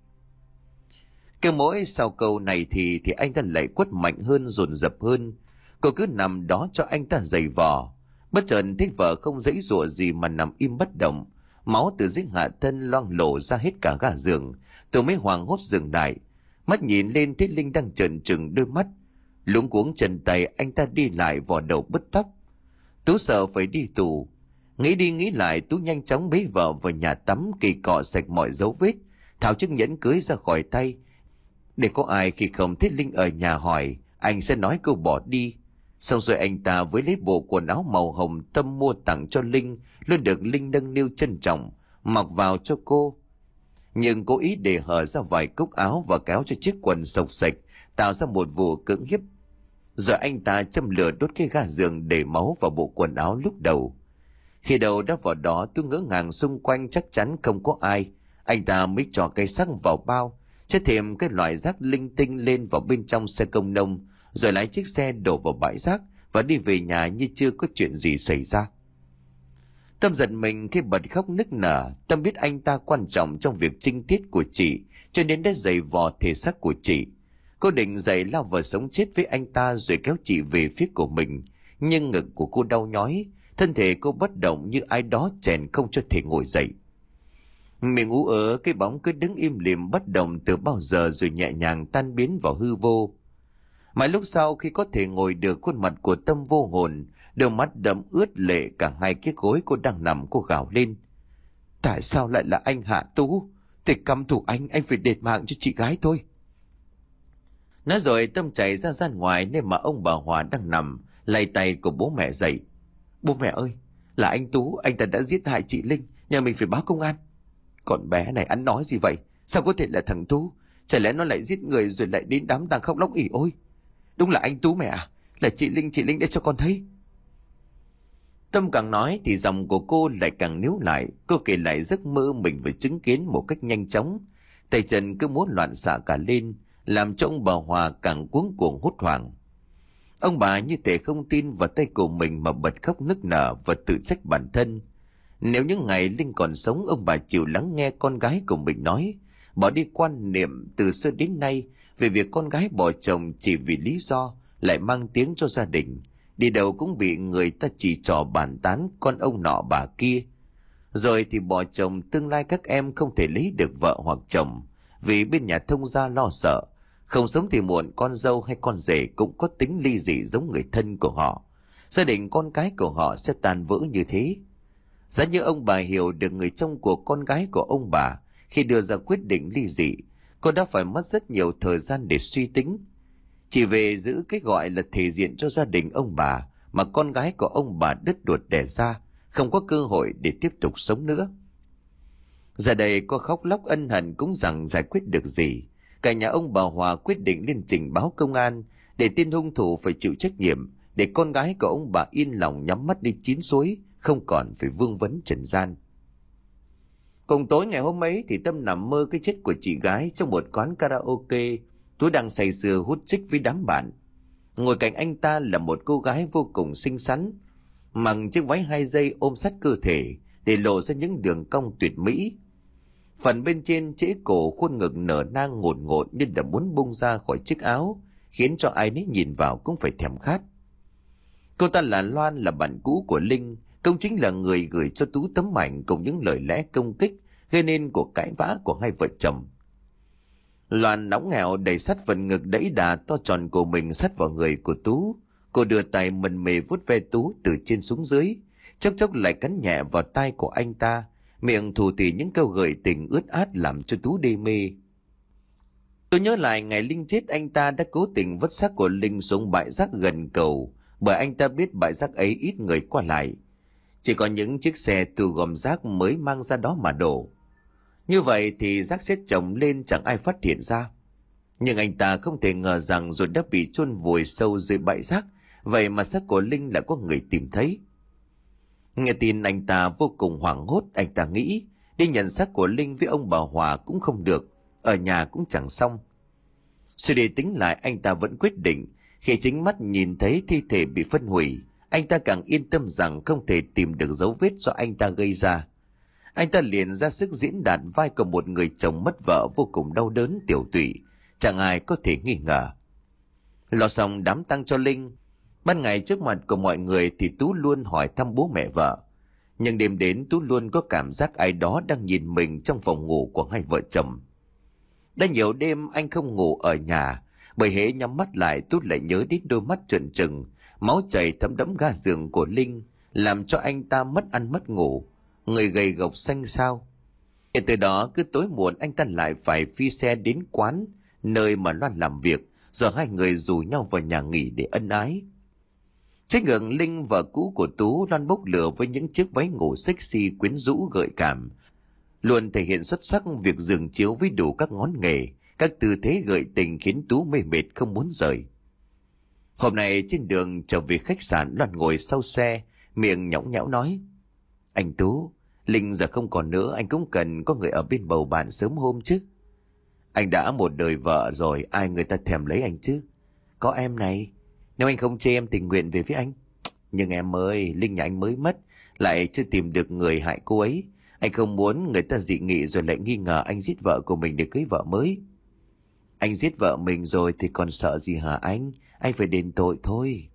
Cứ mỗi sau câu này thì thì anh ta lại quất mạnh hơn, dồn dập hơn. Cô cứ nằm đó cho anh ta giày vò. Bất chợt thấy vợ không dãy dụa gì mà nằm im bất động. Máu từ dưới hạ thân loang lổ ra hết cả ga giường. Tôi mới hoảng hốt dừng lại. Mắt nhìn lên thấy Linh đang trợn trừng đôi mắt. Luống cuống chân tay anh ta đi lại vò đầu bứt tóc. Tú sợ phải đi tù. Nghĩ đi nghĩ lại, Tú nhanh chóng bế vợ vào nhà tắm, kỳ cọ sạch mọi dấu vết, tháo chiếc nhẫn cưới ra khỏi tay. Để có ai khi không thấy Linh ở nhà hỏi, anh sẽ nói câu bỏ đi. Xong rồi anh ta với lấy bộ quần áo màu hồng Tâm mua tặng cho Linh, luôn được Linh nâng niu trân trọng, mặc vào cho cô. Nhưng cố ý để hở ra vài cúc áo và kéo cho chiếc quần sộc sạch, tạo ra một vụ cưỡng hiếp. Rồi anh ta châm lửa đốt cái ga giường để máu vào bộ quần áo lúc đầu. Khi đầu đã vào đó, tôi ngỡ ngàng xung quanh chắc chắn không có ai. Anh ta mới cho cây sắt vào bao, chất thêm cái loại rác linh tinh lên vào bên trong xe công nông, rồi lái chiếc xe đổ vào bãi rác và đi về nhà như chưa có chuyện gì xảy ra. Tâm giật mình khi bật khóc nức nở. Tâm biết anh ta quan trọng trong việc trinh tiết của chị, cho nên đã giày vò thể xác của chị. Cô định dậy lao vào sống chết với anh ta rồi kéo chị về phía của mình, nhưng ngực của cô đau nhói, thân thể cô bất động như ai đó chèn không cho thể ngồi dậy. Miệng ú ớ, cái bóng cứ đứng im lìm bất động từ bao giờ rồi nhẹ nhàng tan biến vào hư vô. Mãi lúc sau khi có thể ngồi được, khuôn mặt của Tâm vô hồn, đôi mắt đẫm ướt lệ cả hai cái gối cô đang nằm. Cô gào lên. Tại sao lại là anh hả Tú? Thì căm thù anh, anh phải đền mạng cho chị gái tôi. Nói rồi Tâm chạy ra gian ngoài nơi mà ông bà Hòa đang nằm, lay tay của bố mẹ dậy. Bố mẹ ơi, là anh Tú, anh ta đã giết hại chị Linh, nhà mình phải báo công an. Con bé này ăn nói gì vậy? Sao có thể là thằng Tú? Chả lẽ nó lại giết người rồi lại đến đám tang khóc lóc ỉ ôi? Đúng là anh Tú mẹ à? Là chị Linh, chị Linh để cho con thấy. Tâm càng nói thì giọng của cô lại càng níu lại. Cô kể lại giấc mơ mình vừa chứng kiến một cách nhanh chóng. Tay chân cứ muốn loạn xạ cả lên, làm cho ông bà Hòa càng cuống cuồng hốt hoảng. Ông bà như thể không tin vào tay của mình mà bật khóc nức nở và tự trách bản thân. Nếu những ngày Linh còn sống, ông bà chịu lắng nghe con gái của mình nói, bỏ đi quan niệm từ xưa đến nay về việc con gái bỏ chồng chỉ vì lý do lại mang tiếng cho gia đình, đi đâu cũng bị người ta chỉ trỏ bàn tán con ông nọ bà kia. Rồi thì bỏ chồng, tương lai các em không thể lấy được vợ hoặc chồng vì bên nhà thông gia lo sợ, không sớm thì muộn con dâu hay con rể cũng có tính ly dị giống người thân của họ. Gia đình con cái của họ sẽ tan vỡ như thế. Giá như ông bà hiểu được người chồng của con gái của ông bà khi đưa ra quyết định ly dị, cô đã phải mất rất nhiều thời gian để suy tính. Chỉ về giữ cái gọi là thể diện cho gia đình ông bà mà con gái của ông bà đứt ruột đẻ ra, không có cơ hội để tiếp tục sống nữa. Giờ đây cô khóc lóc ân hận cũng chẳng giải quyết được gì. Cả nhà ông bà Hòa quyết định lên trình báo công an để tên hung thủ phải chịu trách nhiệm, để con gái của ông bà yên lòng nhắm mắt đi chín suối, không còn phải vương vấn trần gian. Cùng tối ngày hôm ấy thì Tâm nằm mơ cái chết của chị gái trong một quán karaoke. Tú đang say sưa hút chích với đám bạn. Ngồi cạnh anh ta là một cô gái vô cùng xinh xắn, mặc chiếc váy hai dây ôm sát cơ thể để lộ ra những đường cong tuyệt mỹ. Phần bên trên trễ cổ, khuôn ngực nở nang ngột ngột như đã muốn bung ra khỏi chiếc áo, khiến cho ai nấy nhìn vào cũng phải thèm khát. Cô ta là Loan, là bạn cũ của Linh, cũng chính là người gửi cho Tú tấm ảnh cùng những lời lẽ công kích gây nên cuộc cãi vã của hai vợ chồng. Loan nóng nghèo đầy sắt phần ngực đẫy đà to tròn của mình sát vào người của Tú. Cô đưa tay mần mề vuốt ve Tú từ trên xuống dưới, chốc chốc lại cắn nhẹ vào tai của anh ta, miệng thủ thỉ những câu gợi tình ướt át làm cho Tú đê mê. Tôi nhớ lại ngày Linh chết, anh ta đã cố tình vứt xác của Linh xuống bãi rác gần cầu, bởi anh ta biết bãi rác ấy ít người qua lại, chỉ có những chiếc xe thu gom rác mới mang ra đó mà đổ. Như vậy thì rác sẽ chồng lên chẳng ai phát hiện ra. Nhưng anh ta không thể ngờ rằng rồi đã bị chôn vùi sâu dưới bãi rác, vậy mà xác của Linh lại có người tìm thấy. Nghe tin anh ta vô cùng hoảng hốt, anh ta nghĩ đi nhận xác của Linh với ông bà Hòa cũng không được, ở nhà cũng chẳng xong. Suy đi tính lại, anh ta vẫn quyết định. Khi chính mắt nhìn thấy thi thể bị phân hủy, anh ta càng yên tâm rằng không thể tìm được dấu vết do anh ta gây ra. Anh ta liền ra sức diễn đạt vai của một người chồng mất vợ vô cùng đau đớn tiểu tụy, chẳng ai có thể nghi ngờ. Lo xong đám tang cho Linh, ban ngày trước mặt của mọi người thì Tú luôn hỏi thăm bố mẹ vợ. Nhưng đêm đến Tú luôn có cảm giác ai đó đang nhìn mình trong phòng ngủ của hai vợ chồng. Đã nhiều đêm anh không ngủ ở nhà, bởi hễ nhắm mắt lại Tú lại nhớ đến đôi mắt trợn trừng, máu chảy thấm đẫm ga giường của Linh, làm cho anh ta mất ăn mất ngủ, người gầy gộc xanh xao. Kể từ đó cứ tối muộn anh ta lại phải phi xe đến quán nơi mà Loan làm việc, rồi hai người rủ nhau vào nhà nghỉ để ân ái. Trái ngược Linh, vợ cũ của Tú, Loan bốc lửa với những chiếc váy ngủ sexy quyến rũ gợi cảm, luôn thể hiện xuất sắc việc giường chiếu với đủ các ngón nghề, các tư thế gợi tình khiến Tú mê mệt không muốn rời. Hôm nay trên đường trở về khách sạn, Loan ngồi sau xe, miệng nhõng nhẽo nói: Anh Tú, Linh giờ không còn nữa, anh cũng cần có người ở bên bầu bạn sớm hôm chứ. Anh đã một đời vợ rồi, ai người ta thèm lấy anh chứ. Có em này, nếu anh không chê em tình nguyện về với anh. Nhưng em ơi, Linh nhà anh mới mất, lại chưa tìm được người hại cô ấy. Anh không muốn người ta dị nghị rồi lại nghi ngờ anh giết vợ của mình để cưới vợ mới. Anh giết vợ mình rồi thì còn sợ gì hả anh? Anh phải đền tội thôi.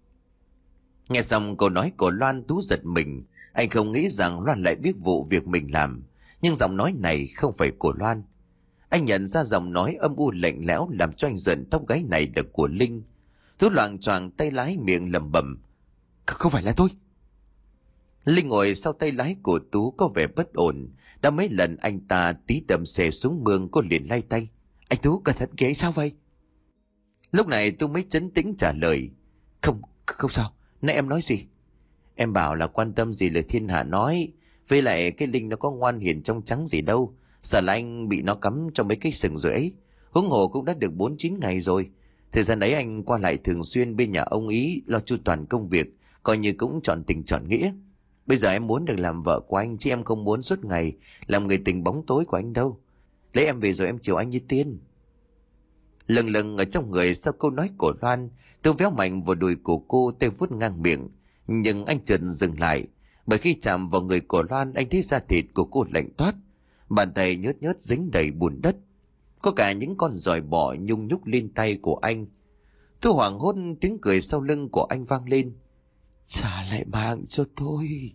Nghe xong câu nói của Loan, Tú giật mình. Anh không nghĩ rằng Loan lại biết vụ việc mình làm. Nhưng giọng nói này không phải của Loan. Anh nhận ra giọng nói âm u lạnh lẽo làm cho anh giận tóc gáy này là của Linh. Tú loạng choạng tay lái, miệng lẩm bẩm: Không phải là tôi. Linh ngồi sau tay lái của Tú có vẻ bất ổn. Đã mấy lần anh ta tí đầm xe xuống mương, cô liền lay tay: Anh Tú cẩn thận kìa, sao vậy? Lúc này Tú mới trấn tĩnh trả lời: Không, không sao. Nãy em nói gì? Em bảo là quan tâm gì lời thiên hạ nói. Với lại cái Linh nó có ngoan hiền trong trắng gì đâu. Sợ là anh bị nó cắm trong mấy cái sừng rồi ấy. Huống hồ cũng đã được bốn chín ngày rồi. Thời gian đấy anh qua lại thường xuyên bên nhà ông ý, lo chu toàn công việc, coi như cũng chọn tình chọn nghĩa. Bây giờ em muốn được làm vợ của anh, chứ em không muốn suốt ngày làm người tình bóng tối của anh đâu. Lấy em về rồi em chiều anh như tiên. Lâng lâng ở trong người sau câu nói của Loan, Tú véo mạnh vào đùi của cô, tay vuốt ngang miệng. Nhưng anh chợt dừng lại, bởi khi chạm vào người của Loan, anh thấy da thịt của cô lạnh toát, bàn tay nhớt nhớt dính đầy bùn đất, có cả những con giòi bọ nhung nhúc lên tay của anh. Tú hoảng hốt, tiếng cười sau lưng của anh vang lên: Trả lại mạng cho tôi.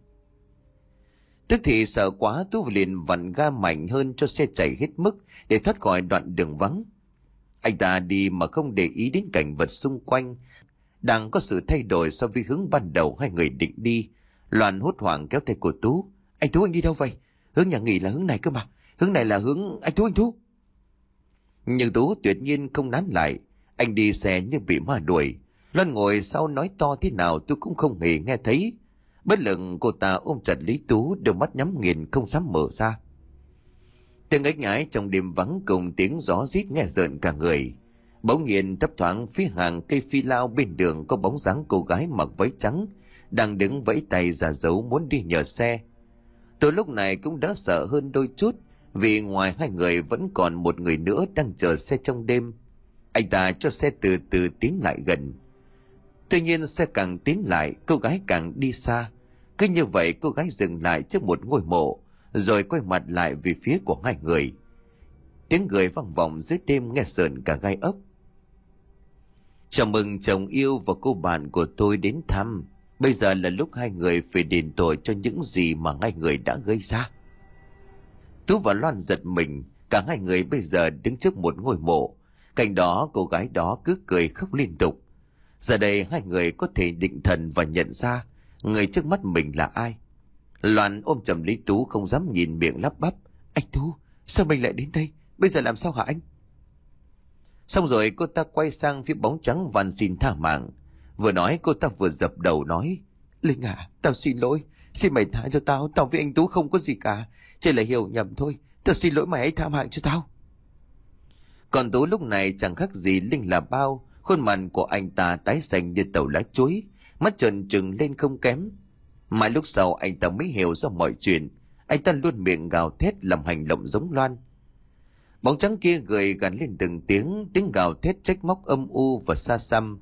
Tức thì sợ quá, Tú liền vặn ga mạnh hơn cho xe chạy hết mức để thoát khỏi đoạn đường vắng. Anh ta đi mà không để ý đến cảnh vật xung quanh đang có sự thay đổi so với hướng ban đầu hai người định đi. Loan hốt hoảng kéo tay của Tú: Anh Tú, anh đi đâu vậy? Hướng nhà nghỉ là hướng này cơ mà. Hướng này là hướng... Anh Tú, anh Tú. Nhưng Tú tuyệt nhiên không nán lại. Anh đi xe như bị ma đuổi. Loan ngồi sau nói to thế nào tôi cũng không hề nghe thấy. Bất lực cô ta ôm chặt lấy Tú, đôi mắt nhắm nghiền không dám mở ra. Tiếng ếch nhái trong đêm vắng cùng tiếng gió rít nghe rợn cả người. Bỗng nhiên thấp thoáng phía hàng cây phi lao bên đường có bóng dáng cô gái mặc váy trắng đang đứng vẫy tay ra dấu muốn đi nhờ xe. Tôi lúc này cũng đỡ sợ hơn đôi chút, vì ngoài hai người vẫn còn một người nữa đang chờ xe trong đêm. Anh ta cho xe từ từ tiến lại gần. Tuy nhiên xe càng tiến lại, cô gái càng đi xa. Cứ như vậy cô gái dừng lại trước một ngôi mộ, rồi quay mặt lại về phía của hai người. Tiếng cười vang vọng dưới đêm nghe sợn cả gai ốc. Chào mừng chồng yêu và cô bạn của tôi đến thăm. Bây giờ là lúc hai người phải đền tội cho những gì mà hai người đã gây ra. Tú và Loan giật mình, cả hai người bây giờ đứng trước một ngôi mộ. Cạnh đó cô gái đó cứ cười khóc liên tục. Giờ đây hai người có thể định thần và nhận ra người trước mắt mình là ai. Loan ôm chầm lấy Tú, không dám nhìn, miệng lắp bắp: Anh Tú, sao mình lại đến đây? Bây giờ làm sao hả anh? Xong rồi cô ta quay sang phía bóng trắng van xin tha mạng. Vừa nói cô ta vừa dập đầu nói: Linh à, tao xin lỗi. Xin mày tha cho tao. Tao với anh Tú không có gì cả, chỉ là hiểu nhầm thôi. Tao xin lỗi mày, hãy tha mạng cho tao. Còn Tú lúc này chẳng khác gì Linh là bao. Khuôn mặt của anh ta tái xanh như tàu lá chuối, mắt trợn trừng lên không kém. Mãi lúc sau anh ta mới hiểu ra mọi chuyện. Anh ta luôn miệng gào thét làm hành động giống Loan. Bóng trắng kia gợi gắn lên từng tiếng, tiếng gào thét trách móc âm u và xa xăm.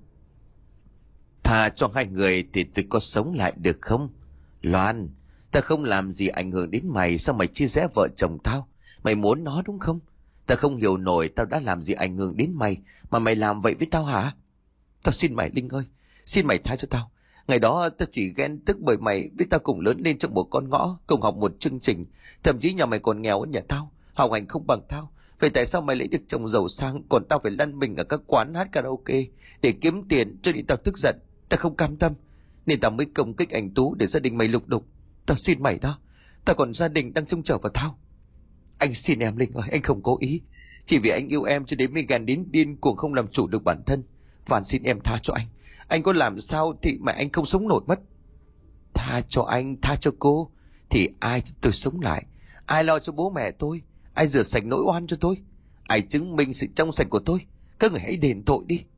Thà cho hai người thì tôi có sống lại được không? Loan, ta không làm gì ảnh hưởng đến mày, sao mày chia rẽ vợ chồng tao? Mày muốn nó đúng không? Ta không hiểu nổi tao đã làm gì ảnh hưởng đến mày mà mày làm vậy với tao hả? Tao xin mày Linh ơi, xin mày tha cho tao. Ngày đó tao chỉ ghen tức bởi mày với tao cùng lớn lên trong một con ngõ, cùng học một chương trình. Thậm chí nhà mày còn nghèo hơn nhà tao, học hành không bằng tao. Vậy tại sao mày lấy được chồng giàu sang, còn tao phải lăn mình ở các quán hát karaoke để kiếm tiền, cho nên tao tức giận. Tao không cam tâm, nên tao mới công kích anh Tú để gia đình mày lục đục. Tao xin mày đó, tao còn gia đình đang trông chờ vào tao. Anh xin em Linh ơi, anh không cố ý. Chỉ vì anh yêu em cho đến mới ghen đến điên cuồng không làm chủ được bản thân. Van xin em tha cho anh. Anh có làm sao thì mà anh không sống nổi mất. Tha cho anh, tha cho cô. Thì ai cho tôi sống lại? Ai lo cho bố mẹ tôi? Ai rửa sạch nỗi oan cho tôi? Ai chứng minh sự trong sạch của tôi? Các người hãy đền tội đi.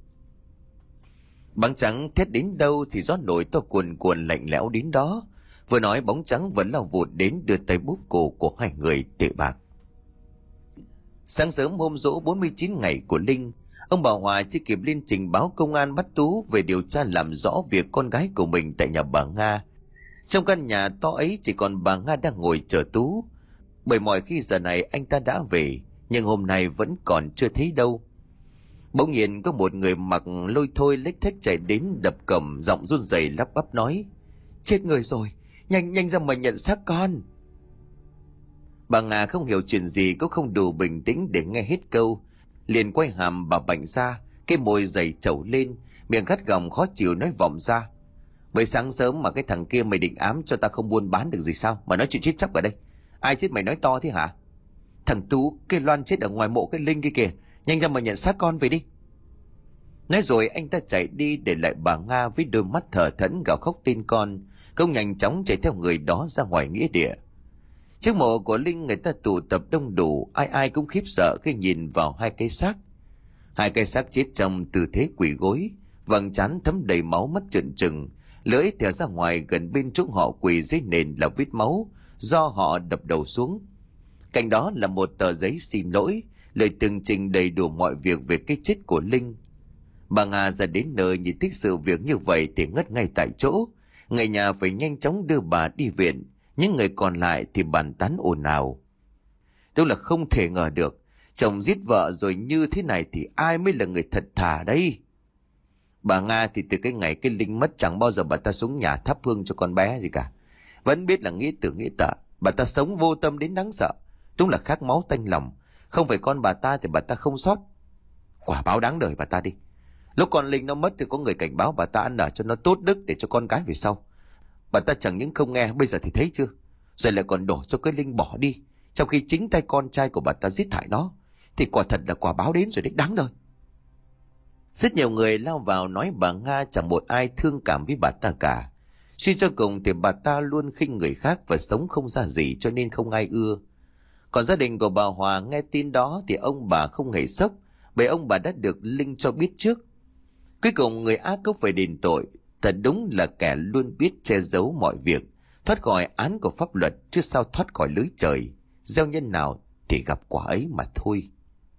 Bóng trắng thét đến đâu thì gió nổi to cuồn cuộn lạnh lẽo đến đó. Vừa nói bóng trắng vẫn lao vụt đến đưa tay bóp cổ của hai người tệ bạc. Sáng sớm hôm giỗ bốn mươi chín ngày của Linh, ông bà Hòa chưa kịp lên trình báo công an bắt Tú về điều tra làm rõ việc con gái của mình tại nhà bà Nga. Trong căn nhà to ấy chỉ còn bà Nga đang ngồi chờ Tú. Bởi mọi khi giờ này anh ta đã về, nhưng hôm nay vẫn còn chưa thấy đâu. Bỗng nhiên có một người mặc lôi thôi lếch thếch chạy đến đập cổng, giọng run rẩy lắp bắp nói: Chết người rồi, nhanh nhanh ra mà nhận xác con. Bà Nga không hiểu chuyện gì, cũng không đủ bình tĩnh để nghe hết câu, liền quay hàm bà Bảnh ra, cái môi dày trẩu lên, miệng gắt gỏng khó chịu nói vọng ra: Mới sáng sớm mà cái thằng kia mày định ám cho ta không buôn bán được gì sao mà nói chuyện chết chóc ở đây? Ai chết mày nói to thế hả? Thằng Tú, cái Loan chết ở ngoài mộ cái Linh kia kìa, nhanh ra mà nhận xác con về đi. Nói rồi anh ta chạy đi để lại bà Nga với đôi mắt thở thẫn gào khóc tin con, không nhanh chóng chạy theo người đó ra ngoài nghĩa địa. Trước mộ của Linh người ta tụ tập đông đủ, ai ai cũng khiếp sợ khi nhìn vào hai cái xác. Hai cái xác chết trong tư thế quỳ gối, vầng trán thấm đầy máu, mắt trợn trừng, lưỡi thè ra ngoài gần bên chỗ họ quỳ dưới nền là vết máu do họ đập đầu xuống. Cạnh đó là một tờ giấy xin lỗi, lời tường trình đầy đủ mọi việc về cái chết của Linh. Bà Nga ra đến nơi nhìn thấy sự việc như vậy thì ngất ngay tại chỗ. Người nhà phải nhanh chóng đưa bà đi viện, những người còn lại thì bàn tán ồn ào. Đâu là không thể ngờ được, chồng giết vợ rồi như thế này thì ai mới là người thật thà đây. Bà Nga thì từ cái ngày cái Linh mất chẳng bao giờ bà ta xuống nhà thắp hương cho con bé gì cả. Vẫn biết là nghĩa tử nghĩa tợ, bà ta sống vô tâm đến đáng sợ. Đúng là khát máu tanh lòng, không phải con bà ta thì bà ta không sót. Quả báo đáng đời bà ta đi. Lúc con Linh nó mất thì có người cảnh báo bà ta ăn ở cho nó tốt đức để cho con cái về sau. Bà ta chẳng những không nghe, bây giờ thì thấy chưa, rồi lại còn đổ cho cái Linh bỏ đi, trong khi chính tay con trai của bà ta giết hại nó. Thì quả thật là quả báo đến rồi đấy, đáng đời. Rất nhiều người lao vào nói bà Nga chẳng một ai thương cảm với bà ta cả. Suy cho cùng thì bà ta luôn khinh người khác và sống không ra gì, cho nên không ai ưa. Còn gia đình của bà Hòa nghe tin đó thì ông bà không hề sốc, bởi ông bà đã được Linh cho biết trước. Cuối cùng người ác cũng phải đền tội. Thật đúng là kẻ luôn biết che giấu mọi việc, thoát khỏi án của pháp luật chứ sao thoát khỏi lưới trời. Gieo nhân nào thì gặp quả ấy mà thôi.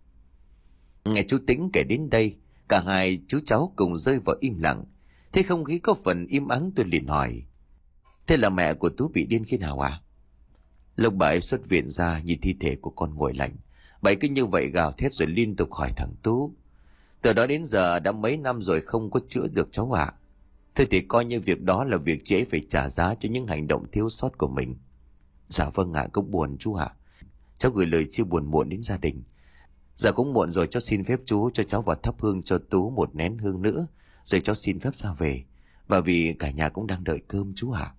Nghe chú Tĩnh kể đến đây, cả hai chú cháu cùng rơi vào im lặng. Thế không khí có phần im ắng, tôi liền hỏi: Thế là mẹ của Tú bị điên khi nào à? Lúc bà ấy xuất viện ra nhìn thi thể của con nguội lạnh, bà ấy cứ như vậy gào thét rồi liên tục hỏi thằng Tú: Từ đó đến giờ đã mấy năm rồi không có chữa được cháu ạ. À? Thế thì coi như việc đó là việc chị ấy phải trả giá cho những hành động thiếu sót của mình. Dạ vâng ạ, à, cũng buồn chú ạ. À. Cháu gửi lời chia buồn muộn đến gia đình. Giờ cũng muộn rồi, cháu xin phép chú cho cháu vào thắp hương cho Tú một nén hương nữa, rồi cháu xin phép ra về. Và vì cả nhà cũng đang đợi cơm chú ạ. À.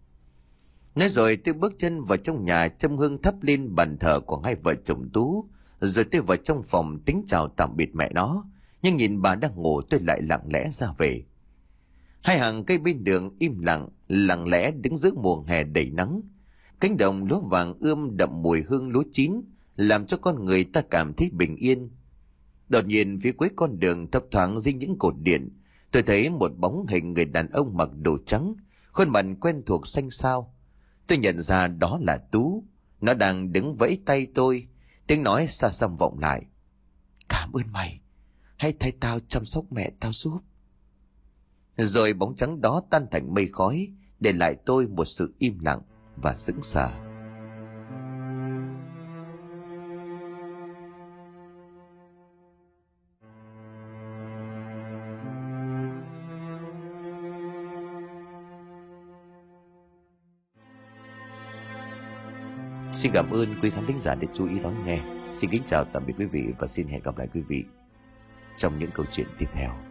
Nói rồi tôi bước chân vào trong nhà, châm hương thắp lên bàn thờ của hai vợ chồng Tú. Rồi tôi vào trong phòng tính chào tạm biệt mẹ nó. Nhưng nhìn bà đang ngủ, tôi lại lặng lẽ ra về. Hai hàng cây bên đường im lặng, lặng lẽ đứng giữa mùa hè đầy nắng. Cánh đồng lúa vàng ươm đậm mùi hương lúa chín, làm cho con người ta cảm thấy bình yên. Đột nhiên phía cuối con đường thấp thoáng dưới những cột điện, tôi thấy một bóng hình người đàn ông mặc đồ trắng, khuôn mặt quen thuộc xanh xao. Tôi nhận ra đó là Tú. Nó đang đứng vẫy tay tôi. Tiếng nói xa xăm vọng lại: "Cảm ơn mày, hãy thay tao chăm sóc mẹ tao giúp." Rồi bóng trắng đó tan thành mây khói, để lại tôi một sự im lặng và sững sờ. Xin cảm ơn quý khán thính giả đã chú ý đón nghe. Xin kính chào tạm biệt quý vị và xin hẹn gặp lại quý vị trong những câu chuyện tiếp theo.